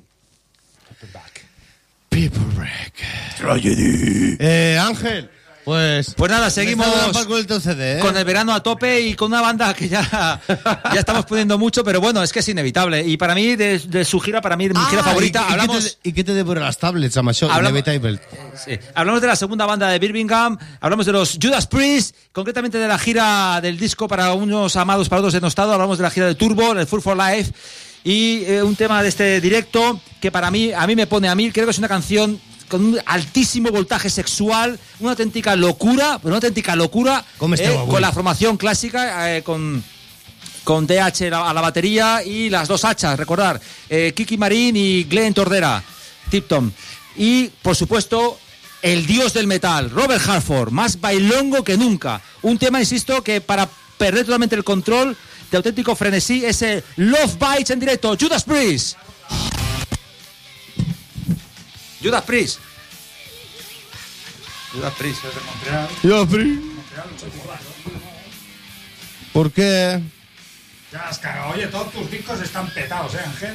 Paperback Tragedy. Ángel, pues nada, seguimos con el verano a tope y con una banda que ya estamos poniendo mucho, pero bueno, es que es inevitable. Y para mí, de su gira, para mí, mi gira favorita, hablamos... ¿Y qué te debo las tablets, amb això? Inevitable. Sí. Hablamos de la segunda banda de Birmingham, hablamos de los Judas Priest, concretamente de la gira del disco para unos amados, para otros denostado, hablamos de la gira de Turbo, el Full for Life, y un tema de este directo que para mí, a mí me pone a mí, creo que es una canción con un altísimo voltaje sexual, una auténtica locura, con la formación clásica, con DH a la batería y las dos hachas, recordar, Kiki Marín y Glenn Tordera, Tipton. Y, por supuesto, el dios del metal, Robert Halford, más bailongo que nunca. Un tema, insisto, que para perder totalmente el control, de auténtico frenesí, ese Love Bites en directo. Judas Priest. Judas Priest. Judas Priest. Judas Priest. ¿Por qué? Ya has cagado. Oye, todos tus discos están petados, Ángel.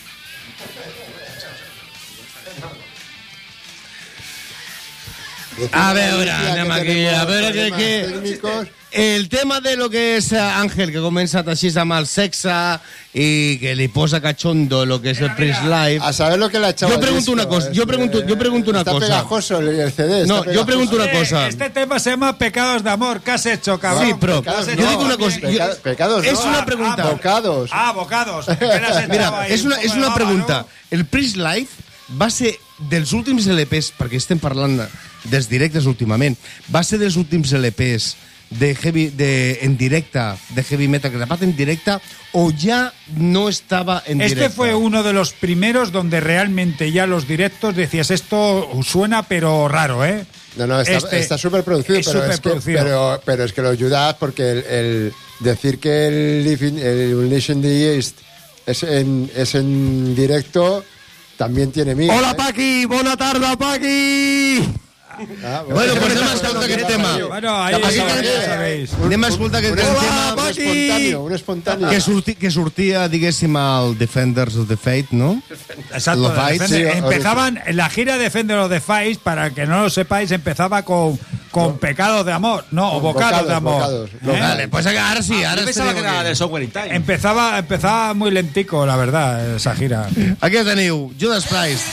A veure, anem aquí, a veure què... Técnicos. El tema de lo que és Ángel, que ha començat així amb el sexe i que li posa cachondo lo que és el Priest Live. A saber lo que le ha echado Yo al pregunto disco, una cosa, yo pregunto una está cosa. pegajoso el CD. No, está yo pregunto una pegajoso. cosa. Este tema se llama Pecados de Amor. ¿Qué has hecho, cabrón? Sí, però Pecados jo no, dic una cosa. pecados és no. una pregunta. Bocados. Bocados. ¿Qué le has echado Mira, ahí? és Un poco és de una baba, pregunta. ¿no? El Priest Live va ser dels últims LPs, perquè estem parlant dels directes últimament, va ser dels últims LPs en directe, de heavy metal, grabat en directe, o ya no estaba en directo? Este fue uno de los primeros donde realmente ya los directos decías, esto suena pero raro, ¿eh? No, está súper producido, es pero, superproducido. pero es que lo ayudas porque el decir que el Unleashing the East es en directo también tiene miedo. Hola, Paqui! Bona tarda, Paqui! Bueno, pues anem a escoltar aquest tema. Bueno, ahí ya sabéis. Anem a escoltar aquest tema Un espontáneo. que sortia, diguéssim, al Defenders of the Fate, ¿no? Exacto. Los Fights, Defender. sí, Empezaban, la gira de Defender of the Fight, para que no lo sepáis, empezaba con Pecados de Amor, no, o Bocados de Amor. Bocados. Vale, pues ahora sí, ahora Yo pensaba sí. que era del Software in Time. Empezaba muy lentico, la verdad, esa gira. Aquí teniu, Judas Priest.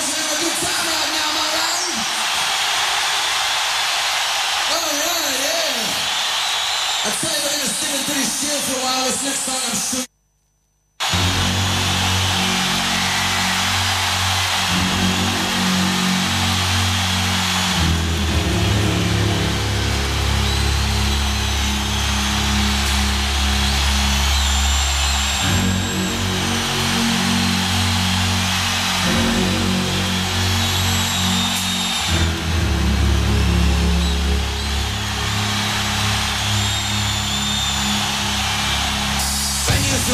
I tell you, we're gonna sing it pretty chill for a while. This next song, I'm sure. When you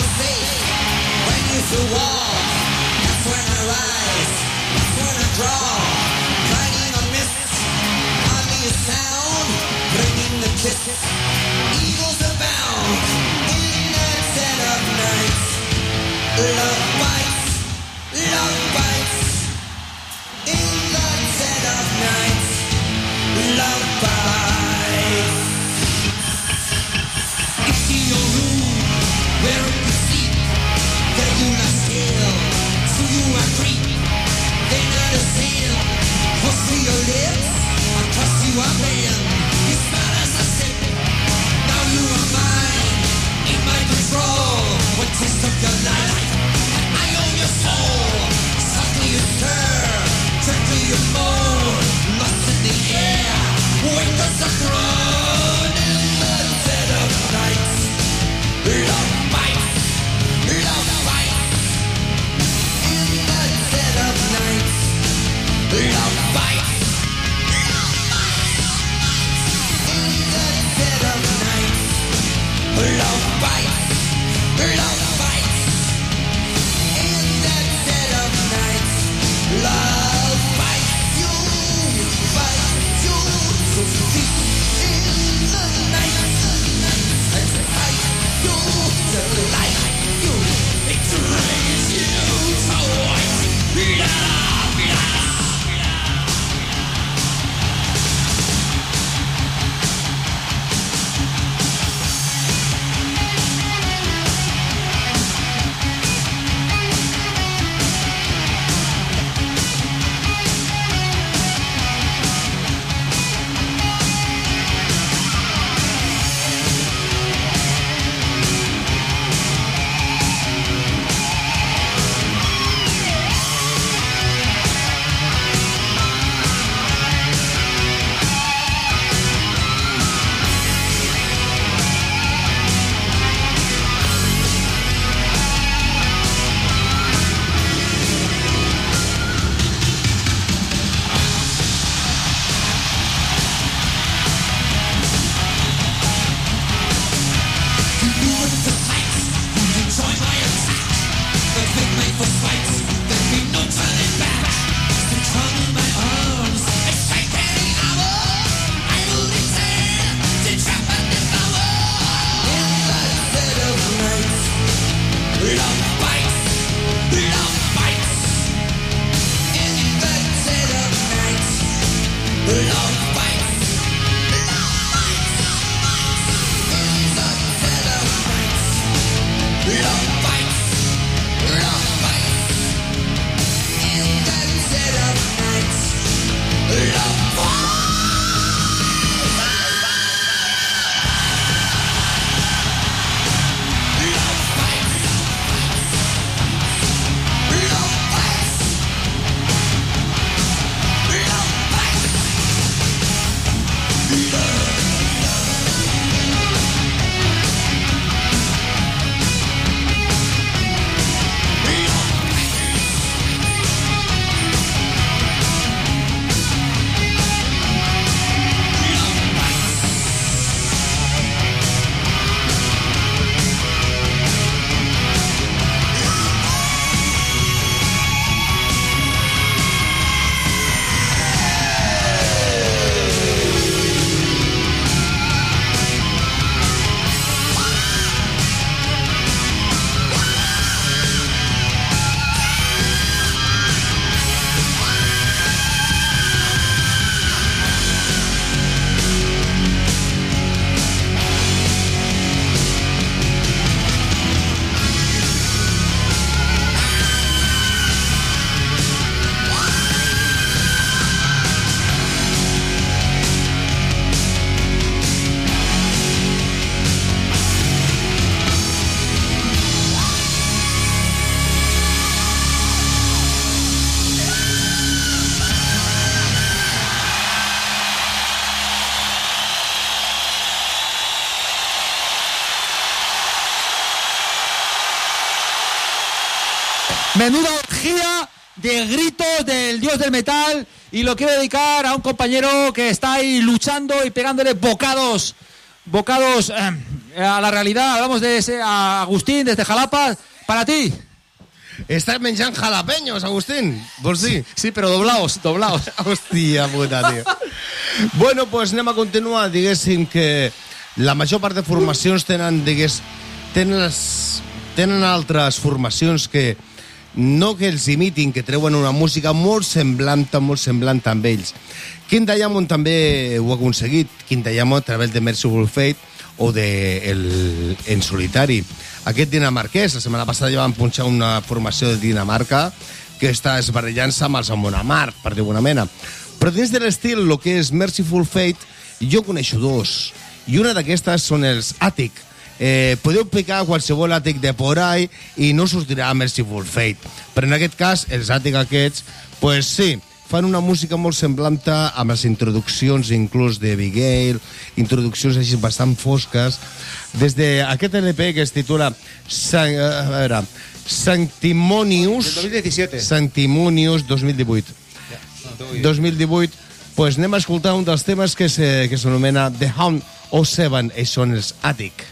Menuda orgía de gritos del dios del metal, y lo quiero dedicar a un compañero que está ahí luchando y pegándole bocados a la realidad. Hablamos de ese a Agustín desde Jalapa. Para ti. Estàs menjant jalapeños, Agustín? Vols dir? Sí, però doblaos. Hòstia puta, tio. Bueno, pues anem a continuar. Diguéssim que la major part de formacions tenen altres formacions que no que els imitin, que treuen una música molt semblant amb ells. King Diamond també ho ha aconseguit. King Diamond a través de Merciful Fate o de En Solitari. Aquest dinamarquès, la setmana passada ja van punxar una formació de Dinamarca que està esbarrellant-se amb els Amon-Amarth, per dir alguna mena. Però dins de l'estil, el que és Merciful Fate, jo coneixo dos. I una d'aquestes són els Attic. Podeu picar qualsevol Attic de por ahí i no sortirà Merciful Fate. Però en aquest cas, els Attic aquests, pues sí, fan una música molt semblant amb les introduccions inclús de Abigail, introduccions així bastant fosques. Des d'aquest LP que es titula Sanctimonious 2017. Sanctimonious 2018. 2018, pues anem a escoltar un dels temes que s'anomena The Hound of Seven, i són els Attic.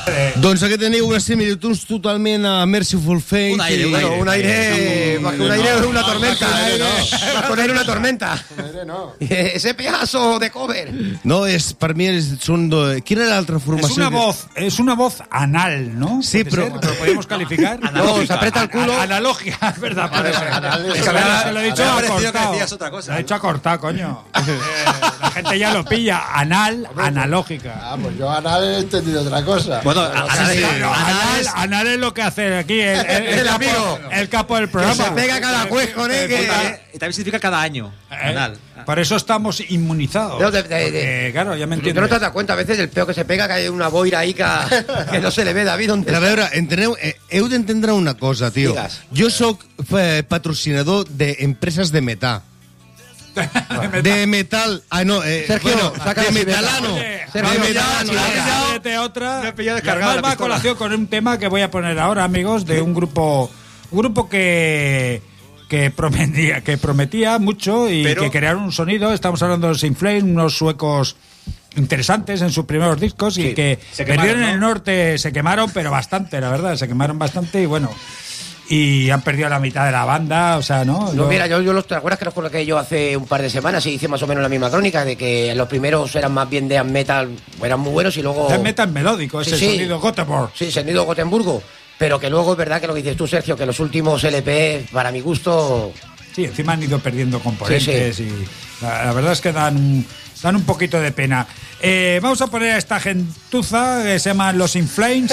Doncs aquí teniu unes similituds totalment a Merciful Fate. Un aire, Un aire, más que un aire, una tormenta. un aire no. Más que un aire, una tormenta. No. Ese pedazo de cover. No, és, per mi són... Quina era l'altra formació? Es una voz anal, ¿no? Sí, ¿Puede pero- ser? ¿Lo podemos calificar? No, se aprieta el culo. Analógica, es verdad. Por eso. Anal Es es- que se lo he dicho me ha parecido que acortado. decías otra cosa. Lo he dicho acortado, coño. La gente ya lo pilla. Analógica. Ah, pues yo anal he entendido otra cosa. Bueno, Anal es lo que hace aquí el capo, amigo. el capo del Que programa. se pega cada cuesco, ¿eh? Que... también significa cada año. Anal. Por eso estamos inmunizados. No, Porque, claro, ya me ¿Tú entiendes. no te das cuenta a veces del peo que se pega, que hay una boira ahí que no se le ve, David? ¿Dónde A veure, enteneu, heu d'entendre una cosa, tio. Digues. Jo sóc patrocinador d'empreses de metà. De metal. Ah, no, Sergio, saca de la civeta. metalano. Oye, De Sergio, metalano. Cállate otra. Me he pillado Y descargada además la va a pistola. colación con un tema que voy a poner ahora, amigos, de un grupo que prometía mucho y Pero- que crearon un sonido. Estamos hablando de los Inflame, unos suecos interesantes en sus primeros discos y que se quemaron, perdieron en el ¿no? norte, se quemaron, pero bastante, la verdad, se quemaron bastante y bueno. Y han perdido la mitad de la banda, o sea, ¿no? No, mira, ¿te acuerdas que nos coloqué yo hace un par de semanas y hice más o menos la misma crónica de que los primeros eran más bien death metal, eran muy buenos y luego... Es metal melódico, ese sonido Gothenburg. Sí, sonido Gotemburgo. Pero que luego es verdad que lo que dices tú, Sergio, que los últimos LP, para mi gusto... Sí, encima han ido perdiendo componentes y la verdad es que dan un poquito de pena. Vamos a poner a esta gentuza que se llaman Los Inflames.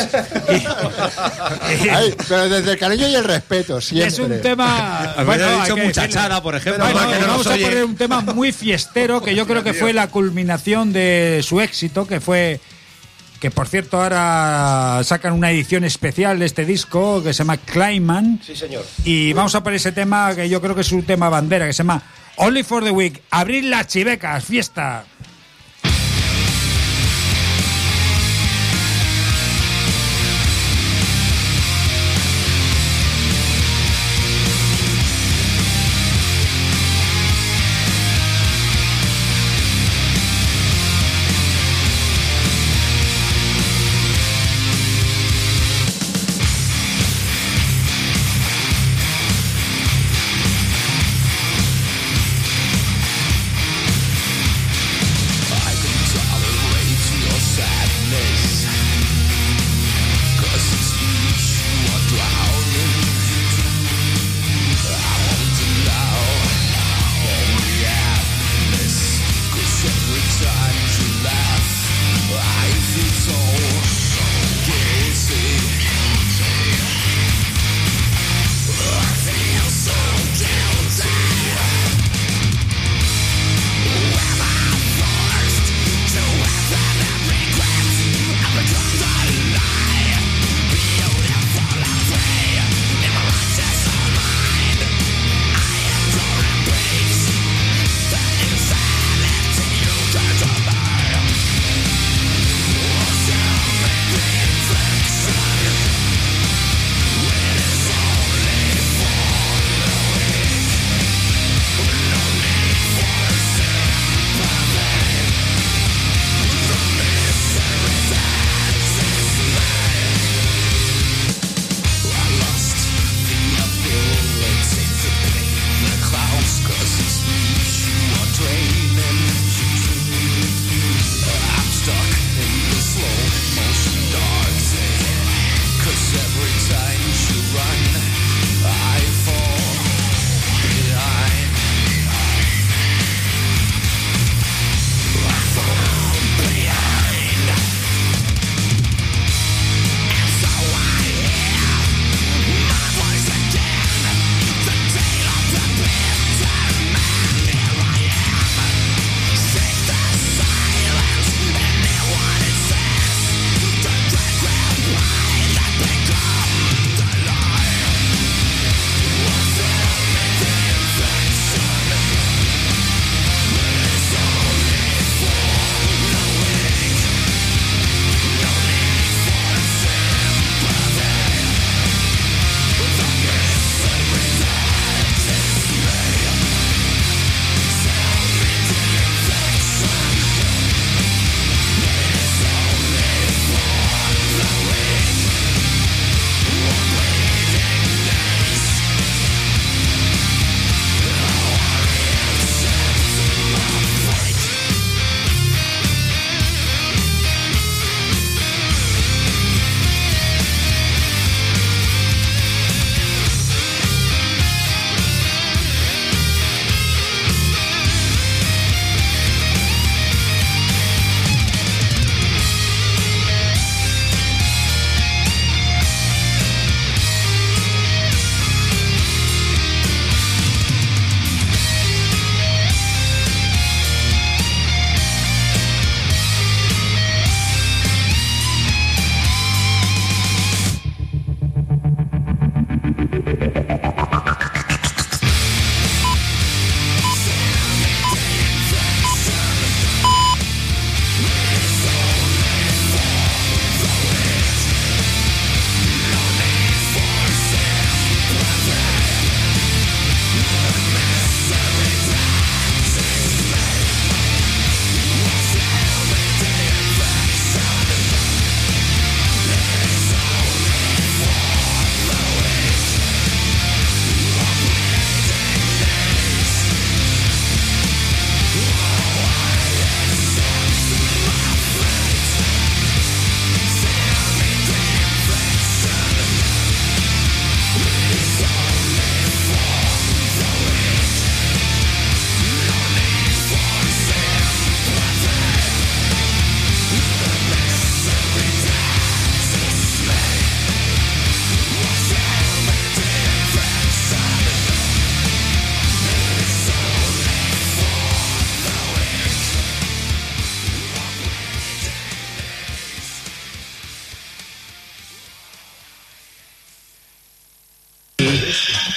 Ay, pero desde el cariño y el respeto, siempre. Es un tema... Habría hay dicho que muchachada, decirle. por ejemplo. Bueno, Para que no vamos nos a oye. poner un tema muy fiestero que yo creo que fue la culminación de su éxito, que fue... Que por cierto ahora sacan una edición especial de este disco que se llama Clayman. Sí, señor. Y vamos a poner ese tema que yo creo que es un tema bandera, que se llama Only for the Week. Abrir las chivecas, fiesta.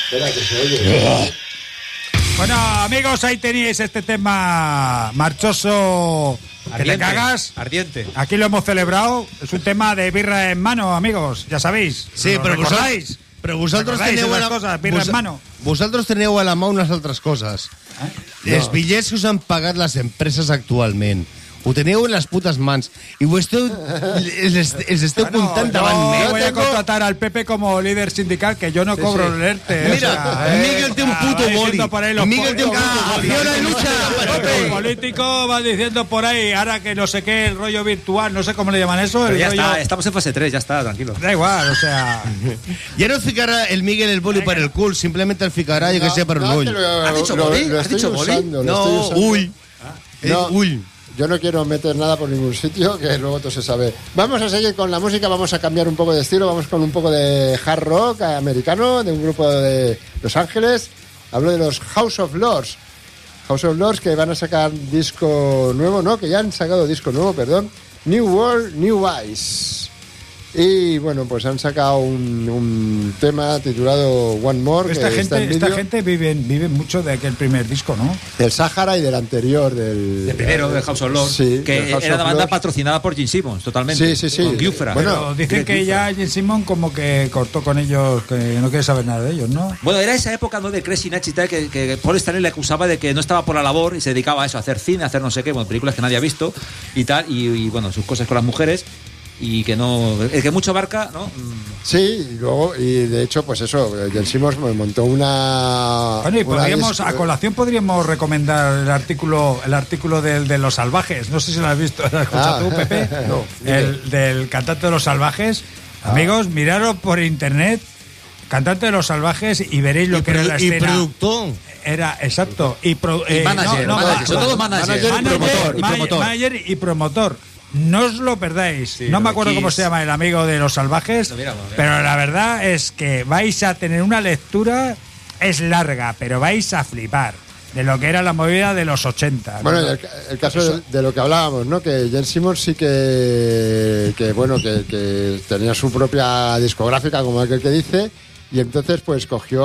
Espera, que se oye. Bueno, amigos, ahí tenéis este tema marchoso que te cagas. Ardiente. Aquí lo hemos celebrado. Es un tema de birra en mano, amigos. Ya sabéis. Sí, ¿Lo però recordáis? vosaltres Recordáis teniu esas cosas, birra en mano. Vosaltres teniu a la mà unes altres coses. Els bitllets que us han pagat les empreses actualment. Ho teniu en les putes mans. I ho esteu, els esteu comptant davant meu. Yo voy a contratar al Pepe como líder sindical, que yo no cobro el ERTE. Mira, Miguel té un puto boli. Miguel té un puto boli. El político va diciendo por ahí, ahora que no sé qué, el rollo virtual, no sé cómo le llaman eso. Pero El ya rollo... está, estamos en fase 3, ya está, tranquilo. Da igual, o sea... Ja no ficarà el Miguel el boli per el cul, simplement el ficarà, jo que sé, per un ull. ¿Has dicho boli? Lo ¿Has estoy dicho boli? usando, lo No, estoy usando. ull. No. Ull. Yo no quiero meter nada por ningún sitio, que luego todo se sabe. Vamos a seguir con la música, vamos a cambiar un poco de estilo, vamos con un poco de hard rock americano, de un grupo de Los Ángeles. Hablo de los House of Lords. House of Lords, que van a sacar disco nuevo, ¿no? Que ya han sacado disco nuevo, perdón. New World, New Eyes. Y bueno, pues han sacado un tema titulado One More. Esta que está en gente, vídeo. vive mucho de aquel primer disco, ¿no? Del Sahara y del anterior. El primero, de House of Lords, Sí, que del House era of una banda Lords. patrocinada por Gene Simmons, totalmente. Sí. Con Giuffra. Bueno, Pero dicen que ya Gene Simmons como que cortó con ellos, que no quiere saber nada de ellos, ¿no? Bueno, era esa época, ¿no?, de Crazy Nuts y tal, que Paul Stanley le acusaba de que no estaba por la labor y se dedicaba a eso, a hacer cine, a hacer no sé qué, bueno, películas que nadie ha visto y tal, y bueno, sus cosas con las mujeres, y que no... El que mucho abarca, ¿no? Sí, y luego, y de hecho, pues eso, Gene Simmons montó una... Bueno, y una podríamos, a colación podríamos recomendar el artículo de Los Salvajes. No sé si lo has visto, ¿lo has escuchado tú, Pepe? No. El del cantante de Los Salvajes. Amigos, miradlo por internet, cantante de Los Salvajes, y veréis lo que era la Y escena. productor. Era, exacto. Y manager, manager, sobre todo manager y promotor. Manager y promotor. No os lo perdáis. No me acuerdo cómo se llama el amigo de Los Salvajes, pero la verdad es que vais a tener una lectura, es larga, pero vais a flipar de lo que era la movida de los 80. Bueno, ¿no? el caso de lo que hablábamos, ¿no? Que Gene Simmons sí que tenía su propia discográfica, como aquel que dice, y entonces pues cogió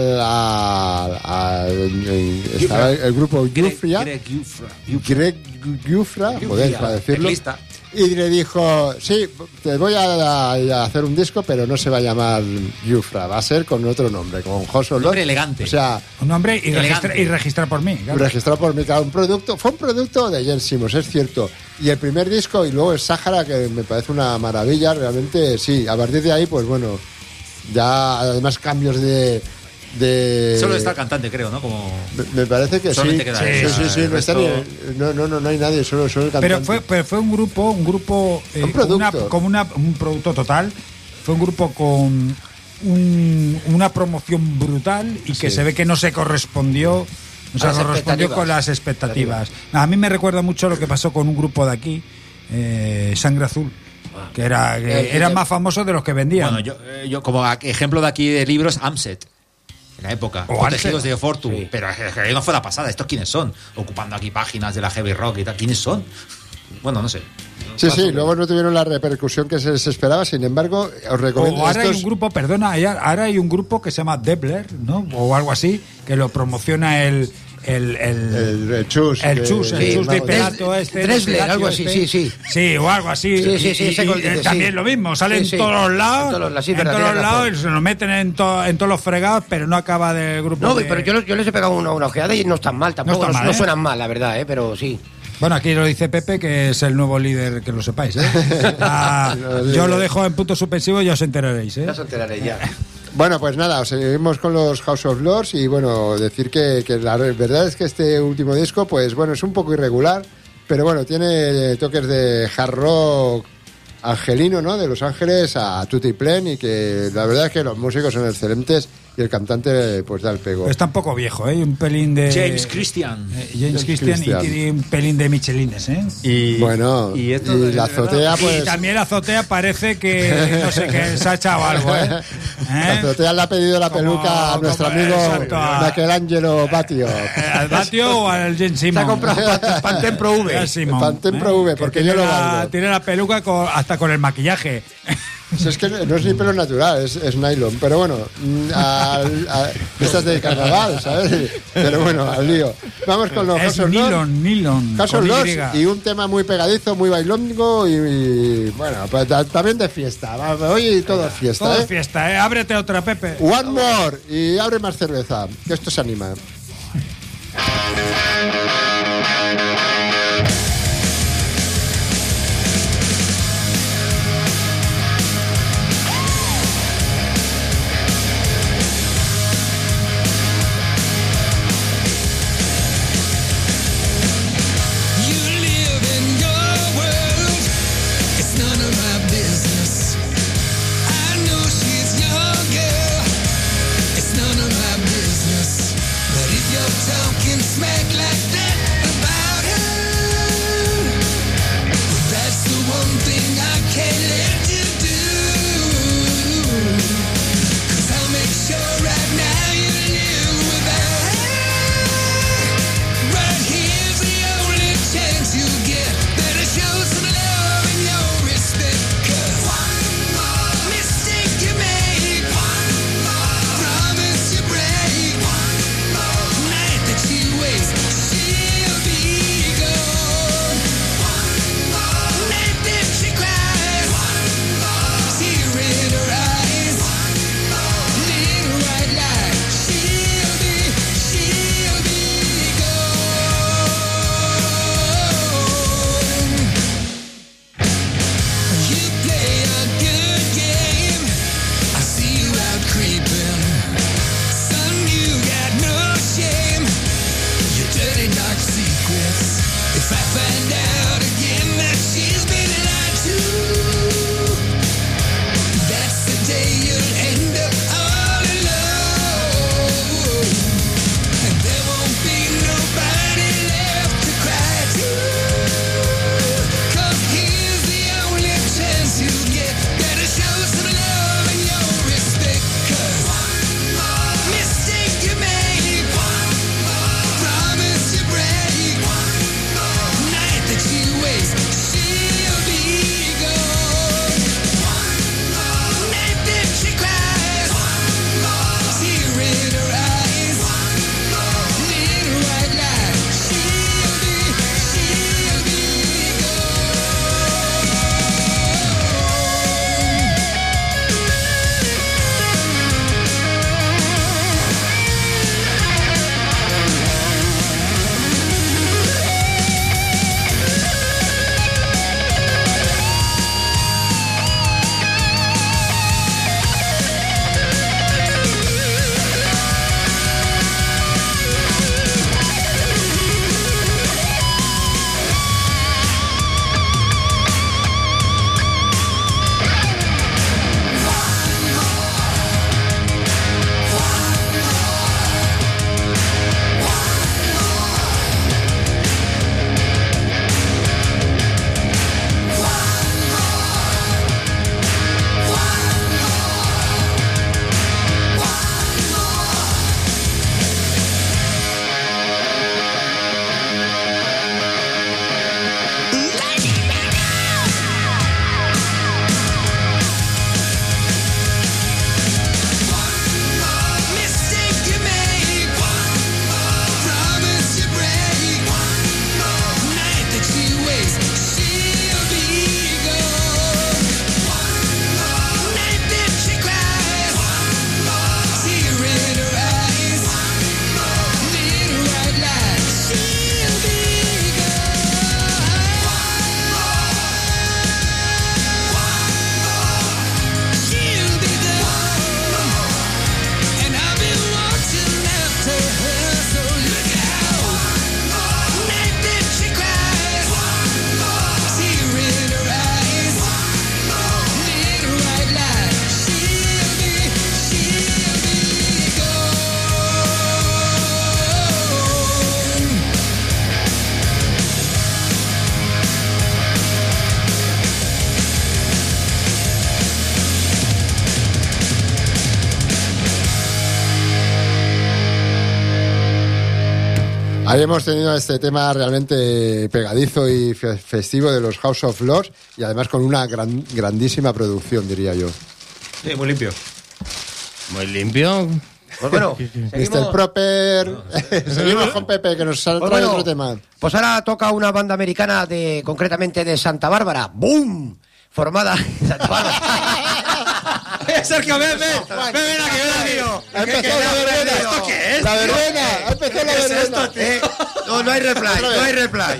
estaba el grupo Giuffra, Greg Giuffra, joder, para decirlo, y le dijo, sí, te voy a hacer un disco, pero no se va a llamar Giuffra, va a ser con otro nombre, con House of Lords. Nombre elegante. O sea, Un nombre y registrar por mí. Claro. registrado por mí, claro, fue un producto de Gene Simmons, es cierto. Y el primer disco y luego el Sahara, que me parece una maravilla, realmente sí. A partir de ahí, pues bueno, ya además cambios de Solo está el cantante, creo, ¿no? Como... Me parece que solamente sí. queda él. Sí, no está ni, no hay nadie, solo el cantante. Pero fue un grupo un producto. un producto total. Fue un grupo con una promoción brutal y que se ve que no se correspondió. No se correspondió con las expectativas. A mí me recuerda mucho lo que pasó con un grupo de aquí, Sangre Azul, que eran más famosos de los que vendían. Bueno, yo como ejemplo de aquí de libros, Amset, en la época, O protegidos Amset. de Fortune, pero no fue la pasada. ¿Estos quiénes son? Ocupando aquí páginas de la heavy rock y tal. ¿Quiénes son? Bueno, no sé. Sí, luego no tuvieron la repercusión que se les esperaba, sin embargo, os recomiendo Ahora hay un grupo, ahora hay un grupo que se llama Debler, ¿no? O algo así, que lo promociona el Chus. El Chus de Pelato Dressler, algo así, sí. Sí, o algo así. Sí, también lo mismo, sale en todos los lados. En todos los lados y se lo meten en todos los fregados, pero no acaba del grupo. No, pero yo les he pegado una ojeada y no están mal tampoco. No suenan mal, la verdad, pero sí. Bueno, aquí lo dice Pepe, que es el nuevo líder, que lo sepáis, ¿eh? Yo lo dejo en punto suspensivo y ya os enteraréis, ¿eh? Ya os enteraréis, ya. Bueno, pues nada, seguimos con los House of Lords y bueno, decir que la verdad es que este último disco, pues bueno, es un poco irregular, pero bueno, tiene toques de hard rock angelino, ¿no? De Los Ángeles a Tutti Plen, y que la verdad es que los músicos son excelentes y el cantante pues da el pego. Está un poco viejo, ¿eh? Un pelín de... James Christian. James Christian, y tiene un pelín de Michelines, ¿eh? Y bueno, y la azotea, pues... Y también la azotea parece que, no sé, que se ha echado algo, ¿eh? La azotea le ha pedido la peluca a nuestro amigo Michelangelo Batio. ¿Al Batio o al Gene Simmons? Se ha comprado Pantene Pro V. Pantene Pro V, porque yo lo valgo. Tiene la peluca hasta con el maquillaje. Si es que no es ni pelo natural, es nylon. Pero bueno, estas de carnaval, ¿sabes? Pero bueno, al lío. Vamos con los Es House of Lords. nylon. House of con Lords Y. y un tema muy pegadizo, muy bailónico y bueno, pues también de fiesta. Hoy todo es fiesta, Todo ¿eh? es fiesta, ¿eh? Ábrete otra, Pepe. One more y abre más cerveza, que esto se anima. You live in your world, it's none of my business. I know she's your girl, it's none of my business. But if you're talking smack like that, Ahí hemos tenido este tema realmente pegadizo y festivo de los House of Lords y además con una grandísima producción, diría yo. Sí, muy limpio. Muy limpio. Pues bueno, Mr. Proper. Seguimos con Pepe, que nos trae otro tema. Pues ahora toca una banda americana concretamente de Santa Bárbara. ¡Boom! Formada en Santa Bárbara. Sergio, ven aquí, Ha empezado la verbena. ¿Esto qué es? La verbena. Ha empezado la verbena. No hay reply. No hay reply.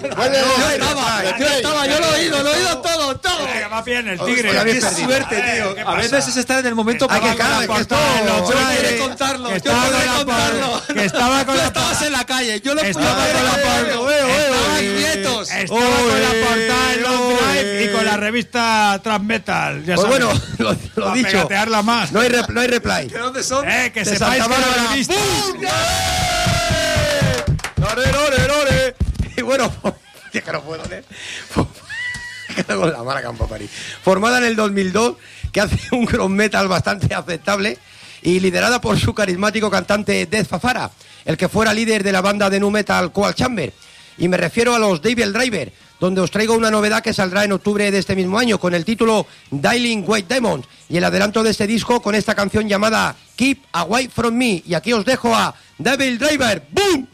Yo lo he oído todo. Venga, va bien el Os tigre. habéis Qué perdido. suerte, tío. A veces es estar en el momento Hay que para claro, que esto- contarlo. Que estaba con la estabas en la calle. Yo lo Estaba con la nietos. Estaba con la portada en Long Drive y con la revista Transmetal. Ya Pues sabes. bueno, lo Para dicho. pegatearla más. No hay reply. ¿De dónde son? Que De sepáis Santa que lo Bárbara. he visto. ¡Lore! Y bueno, ya que no puedo leer. Con la mala campo París. Formada en el 2002, que hace un ground metal bastante aceptable y liderada por su carismático cantante Death Fafara, el que fuera líder de la banda de nu metal Coal Chamber. Y me refiero a los Devil Driver, donde os traigo una novedad que saldrá en octubre de este mismo año con el título Dialing White Demons y el adelanto de este disco con esta canción llamada Keep Away From Me. Y aquí os dejo a Devil Driver. ¡Boom!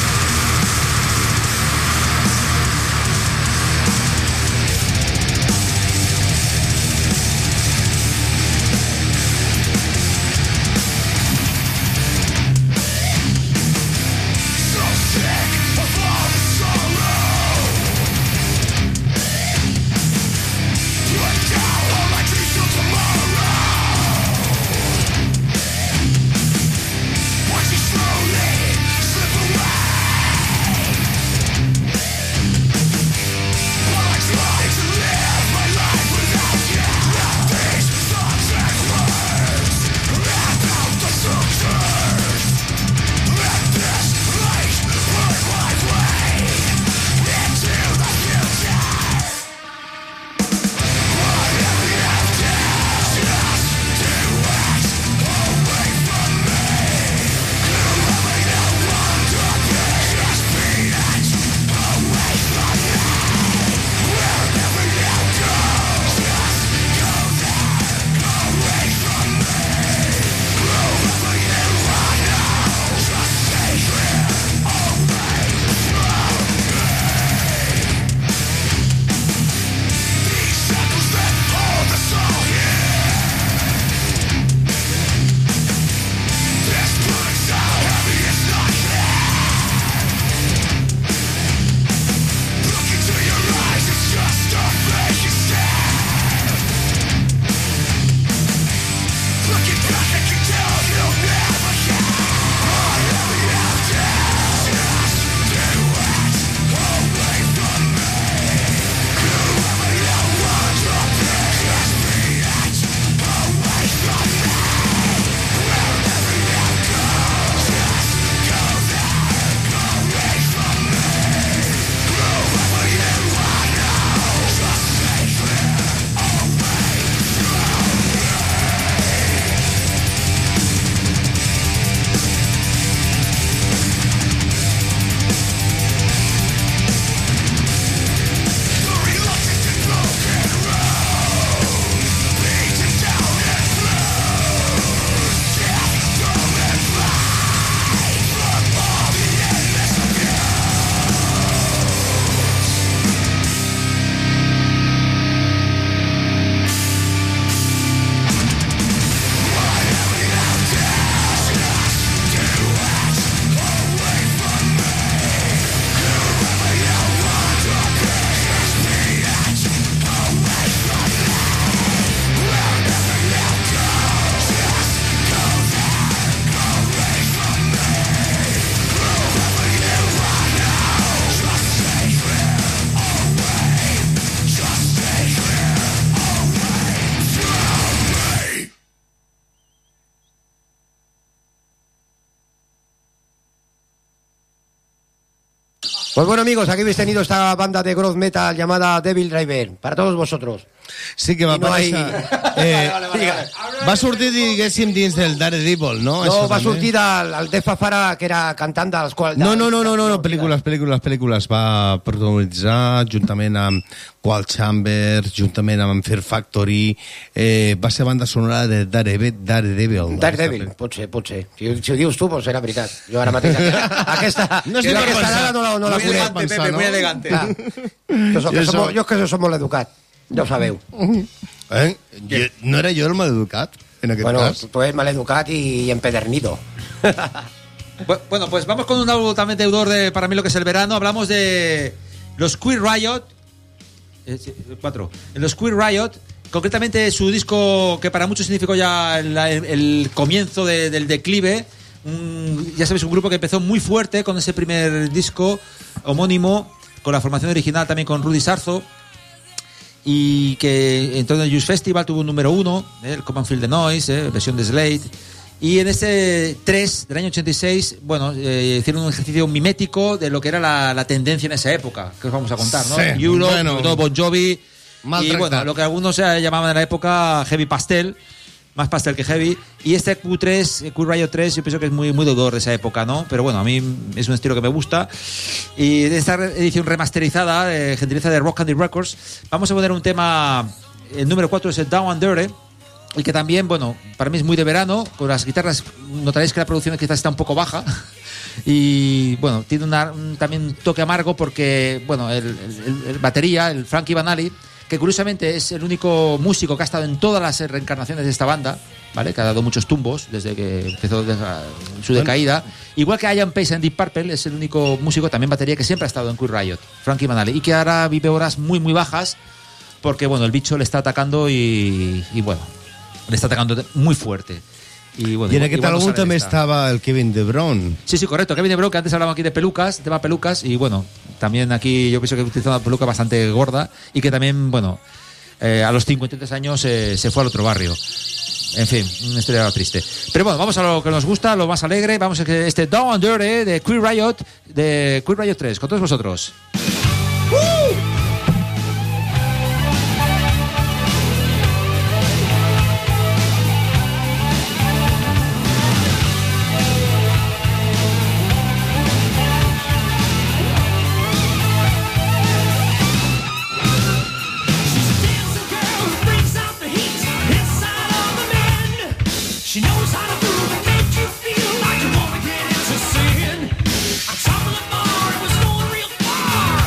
Yeah! Pues bueno, amigos, aquí habéis tenido esta banda de growth metal llamada Devil Driver, para todos vosotros. Sí que va no aparèixer... Va sortir, diguéssim, dins del Daredevil, no? No, va sortir al Def Fafara, que era cantant dels quals... No, pel·lícules. Va protagonitzar juntament amb Walt Chambers, juntament amb Fear Factory. Va ser banda sonora de Daredevil. Daredevil, pot ser. Si ho dius tu, pues serà veritat. Jo ara mateix aquesta dada no la conec. Pepe, muy elegante. Jo és que som molt educat, ja ho sabeu. No era jo el maleducat, en aquest cas? Tú eres maleducat y empedernido. Bueno, pues vamos con un álbum también deudor de para mí lo que es el verano. Hablamos de los Queer Riot. Los Queer Riot, concretamente su disco que para muchos significó ya el comienzo del declive. Ya sabéis, un grupo que empezó muy fuerte con ese primer disco homónimo, con la formación original también con Rudy Sarzo, y que entró en el Youth Festival, tuvo un número 1, el Come and Feel the Noise, versión de Slade. Y en este 3 del año 86, bueno, hicieron un ejercicio mimético de lo que era la tendencia en esa época, que os vamos a contar, ¿no? Sí, Europe, todo Bon Jovi, y bueno, lo que algunos llamaban en la época heavy pastel, más pastel que heavy. Y este Q3, Q Riot 3, yo pienso que es muy deudor de esa época, ¿no? Pero bueno, a mí es un estilo que me gusta. Y de esta edición remasterizada, gentileza de Rock Candy Records, vamos a poner un tema, el número 4 es el Down and Dirty, y que también, bueno, para mí es muy de verano. Con las guitarras notaréis que la producción quizás está un poco baja. Y bueno, tiene también un toque amargo porque, bueno, el batería, el Frankie Banali, que curiosamente es el único músico que ha estado en todas las reencarnaciones de esta banda, ¿vale? Que ha dado muchos tumbos desde que empezó su decaída. Igual que Ian Pace en Deep Purple, es el único músico, también batería, que siempre ha estado en Queer Riot, Frankie Banali, y que ahora vive horas muy bajas porque, bueno, el bicho le está atacando y bueno, le está atacando muy fuerte. Y bueno, y en aquest álbum també estava el Kevin DeBron. Sí, correcto, Kevin DeBron, que antes hablábamos aquí de pelucas, tema pelucas, y bueno, también aquí yo pienso que utiliza una peluca bastante gorda y que también, bueno, a los 53 años se fue al otro barrio. En fin, una historia triste. Pero bueno, vamos a lo que nos gusta, lo más alegre. Vamos a este Down and Dirty de Queer Riot 3, con todos vosotros. She knows how to move and make you feel like you wanna get into sin. I'm talking about it was going real far.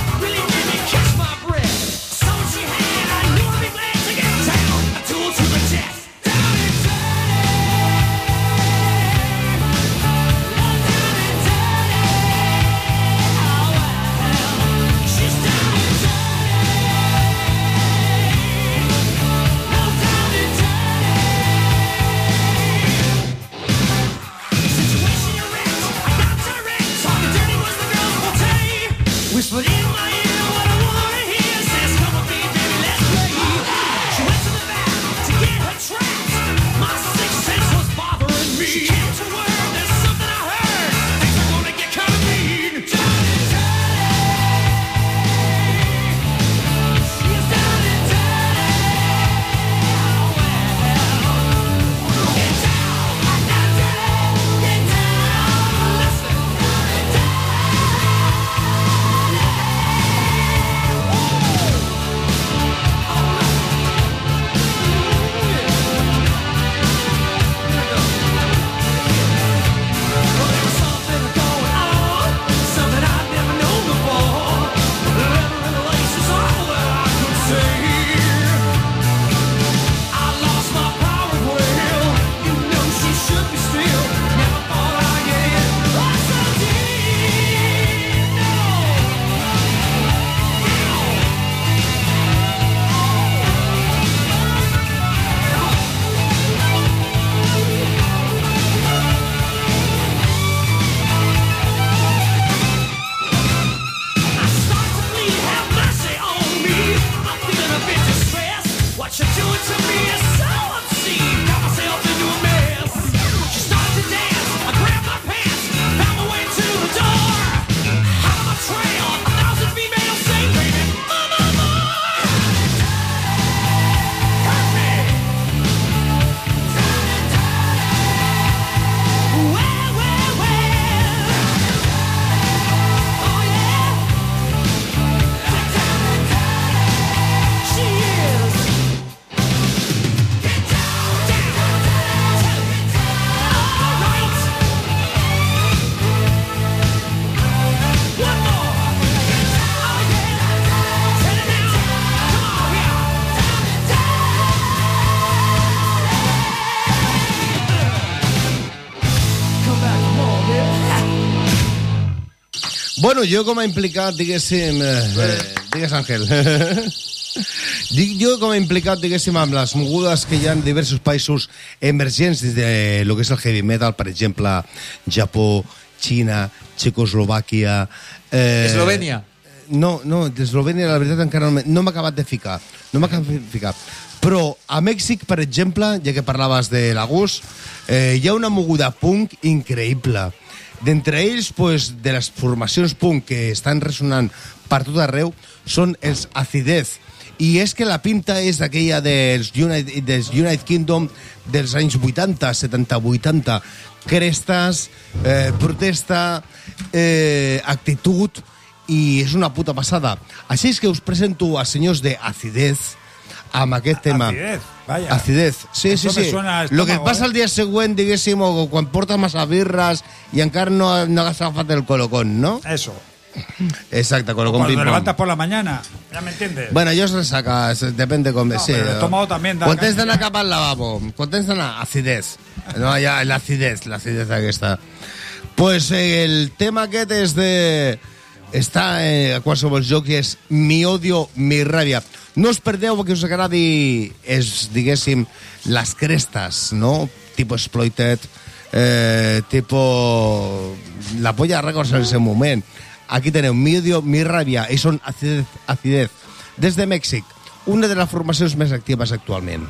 Bueno, jo com a implicat, diguéssim... digues, Àngel. Dic jo com a implicat, diguéssim, amb les mogudes que hi ha en diversos països emergents de lo que és el heavy metal, per exemple, Japó, Xina, Txecoslovàquia... Eslovènia. No, d'Eslovènia la veritat encara no m'ha acabat de ficar. Però a Mèxic, per exemple, ja que parlaves de l'Agus, hi ha una moguda punk increïble. D'entre ells, pues, de les formacions punk que estan ressonant per tot arreu, són els Acidez. I és que la pinta és d'aquella dels United Kingdom dels anys 80, 70, 80. Crestes, protesta, actitud, i és una puta passada. Així és que us presento a senyors de Acidez amb aquest tema. Acidez, vaya. Acidez, sí. Lo que passa el dia següent, diguéssim, o quan portes massa birres i encara no has agafat el colocón, ¿no? Eso. Exacte, colocón Cuando ping te pong. levantas por la mañana, ¿ya me entiendes? Bueno, yo es resaca, depende com... No, sí, pero el estómago también da quan tens caña. d'anar cap al lavabo, quan tens d'anar acidez. No, ja, l'acidez aquesta. Pues el tema aquest és de... Està a qualsevol joc i és Mi odio, mi ràbia. No us perdeu perquè us agradi, diguéssim, les crestes, no? Tipo Exploited, tipo La Polla Records en ese moment. Aquí teniu Mi odio, mi ràbia, i són Acidez. Des de Mèxic, una de les formacions més actives actualment.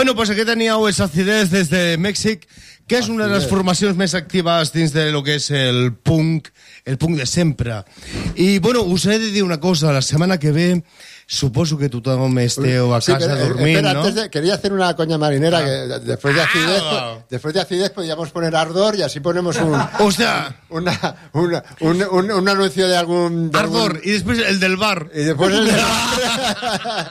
Bueno, pues aquí teníeu els Acidez des de Mèxic, que és una de les formacions més actives dins de lo que és el punk de sempre. I, bueno, us he de dir una cosa, la setmana que ve suposo que tothom esteu a casa dormint, espera, ¿no? Quería hacer una coña marinera que después de acidez podíamos poner ardor y así ponemos un anuncio de algún ardor y después el del bar y después el del bar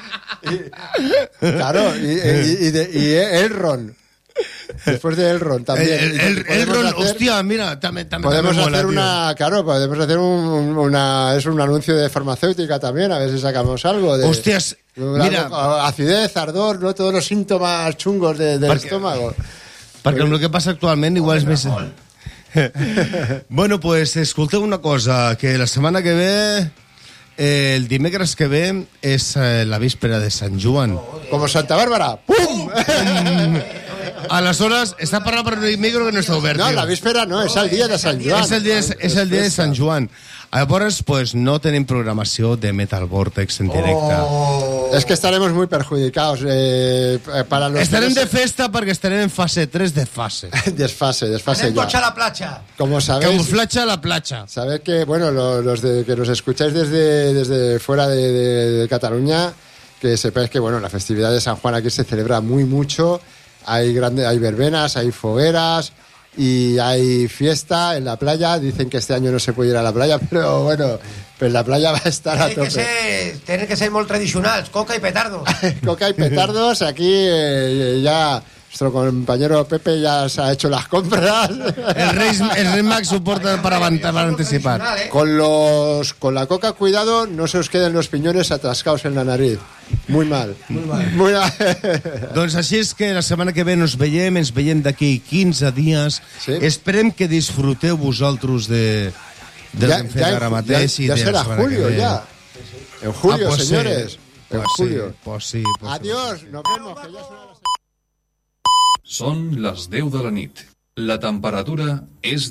claro y Elron. Después de Elron también. Elron, hostia, mira, también podemos hacer podemos hacer un anuncio de farmacéutica también, a ver si sacamos algo de... Hostias, mira... Acidez, ardor, ¿no? Todos los síntomas chungos del estómago. Perquè amb el que passa actualment igual és més... Bueno, pues escolteu una cosa, que la setmana que ve... El dimecres que ve és la víspera de Sant Joan. Como Santa Bárbara. ¡Pum! Aleshores, està parlant per un micro que no està obert. No, la víspera no, és el dia de Sant Joan. És el dia de Sant Joan. Llavors, pues, no tenim programació de Metal Vortex en directe. Es que estaremos muy perjudicados. Estarem de festa perquè estarem en fase 3 de fase. Desfase Anem tots ya. a la platja. Como sabéis... Camuflatge a la platja. Sabéis que, bueno, los que nos escucháis desde fuera de Cataluña, que sepáis que, bueno, la festividad de San Juan aquí se celebra mucho. Hay verbenas, hay fogueras y hay fiesta en la playa. Dicen que este año no se puede ir a la playa, pero bueno, pues la playa va a estar a tope. Tienen que ser muy tradicionales, coca y petardos. Coca y petardos, aquí ya... Nuestro compañero Pepe ya se ha hecho las compras. El Rey Max soporta para anticipar. Con la coca, cuidado, no se os queden los piñones atascados en la nariz. Muy mal. Muy mal. Doncs així és que la setmana que ve ens veiem d'aquí 15 dies. Sí. Esperem que disfruteu vosaltres del que hem fet ara mateix. Ya será julio, ya. En julio, pues señores. En julio. Pues sí. Adiós, nos vemos. Que ya son las... Són les 10 de la nit. La temperatura és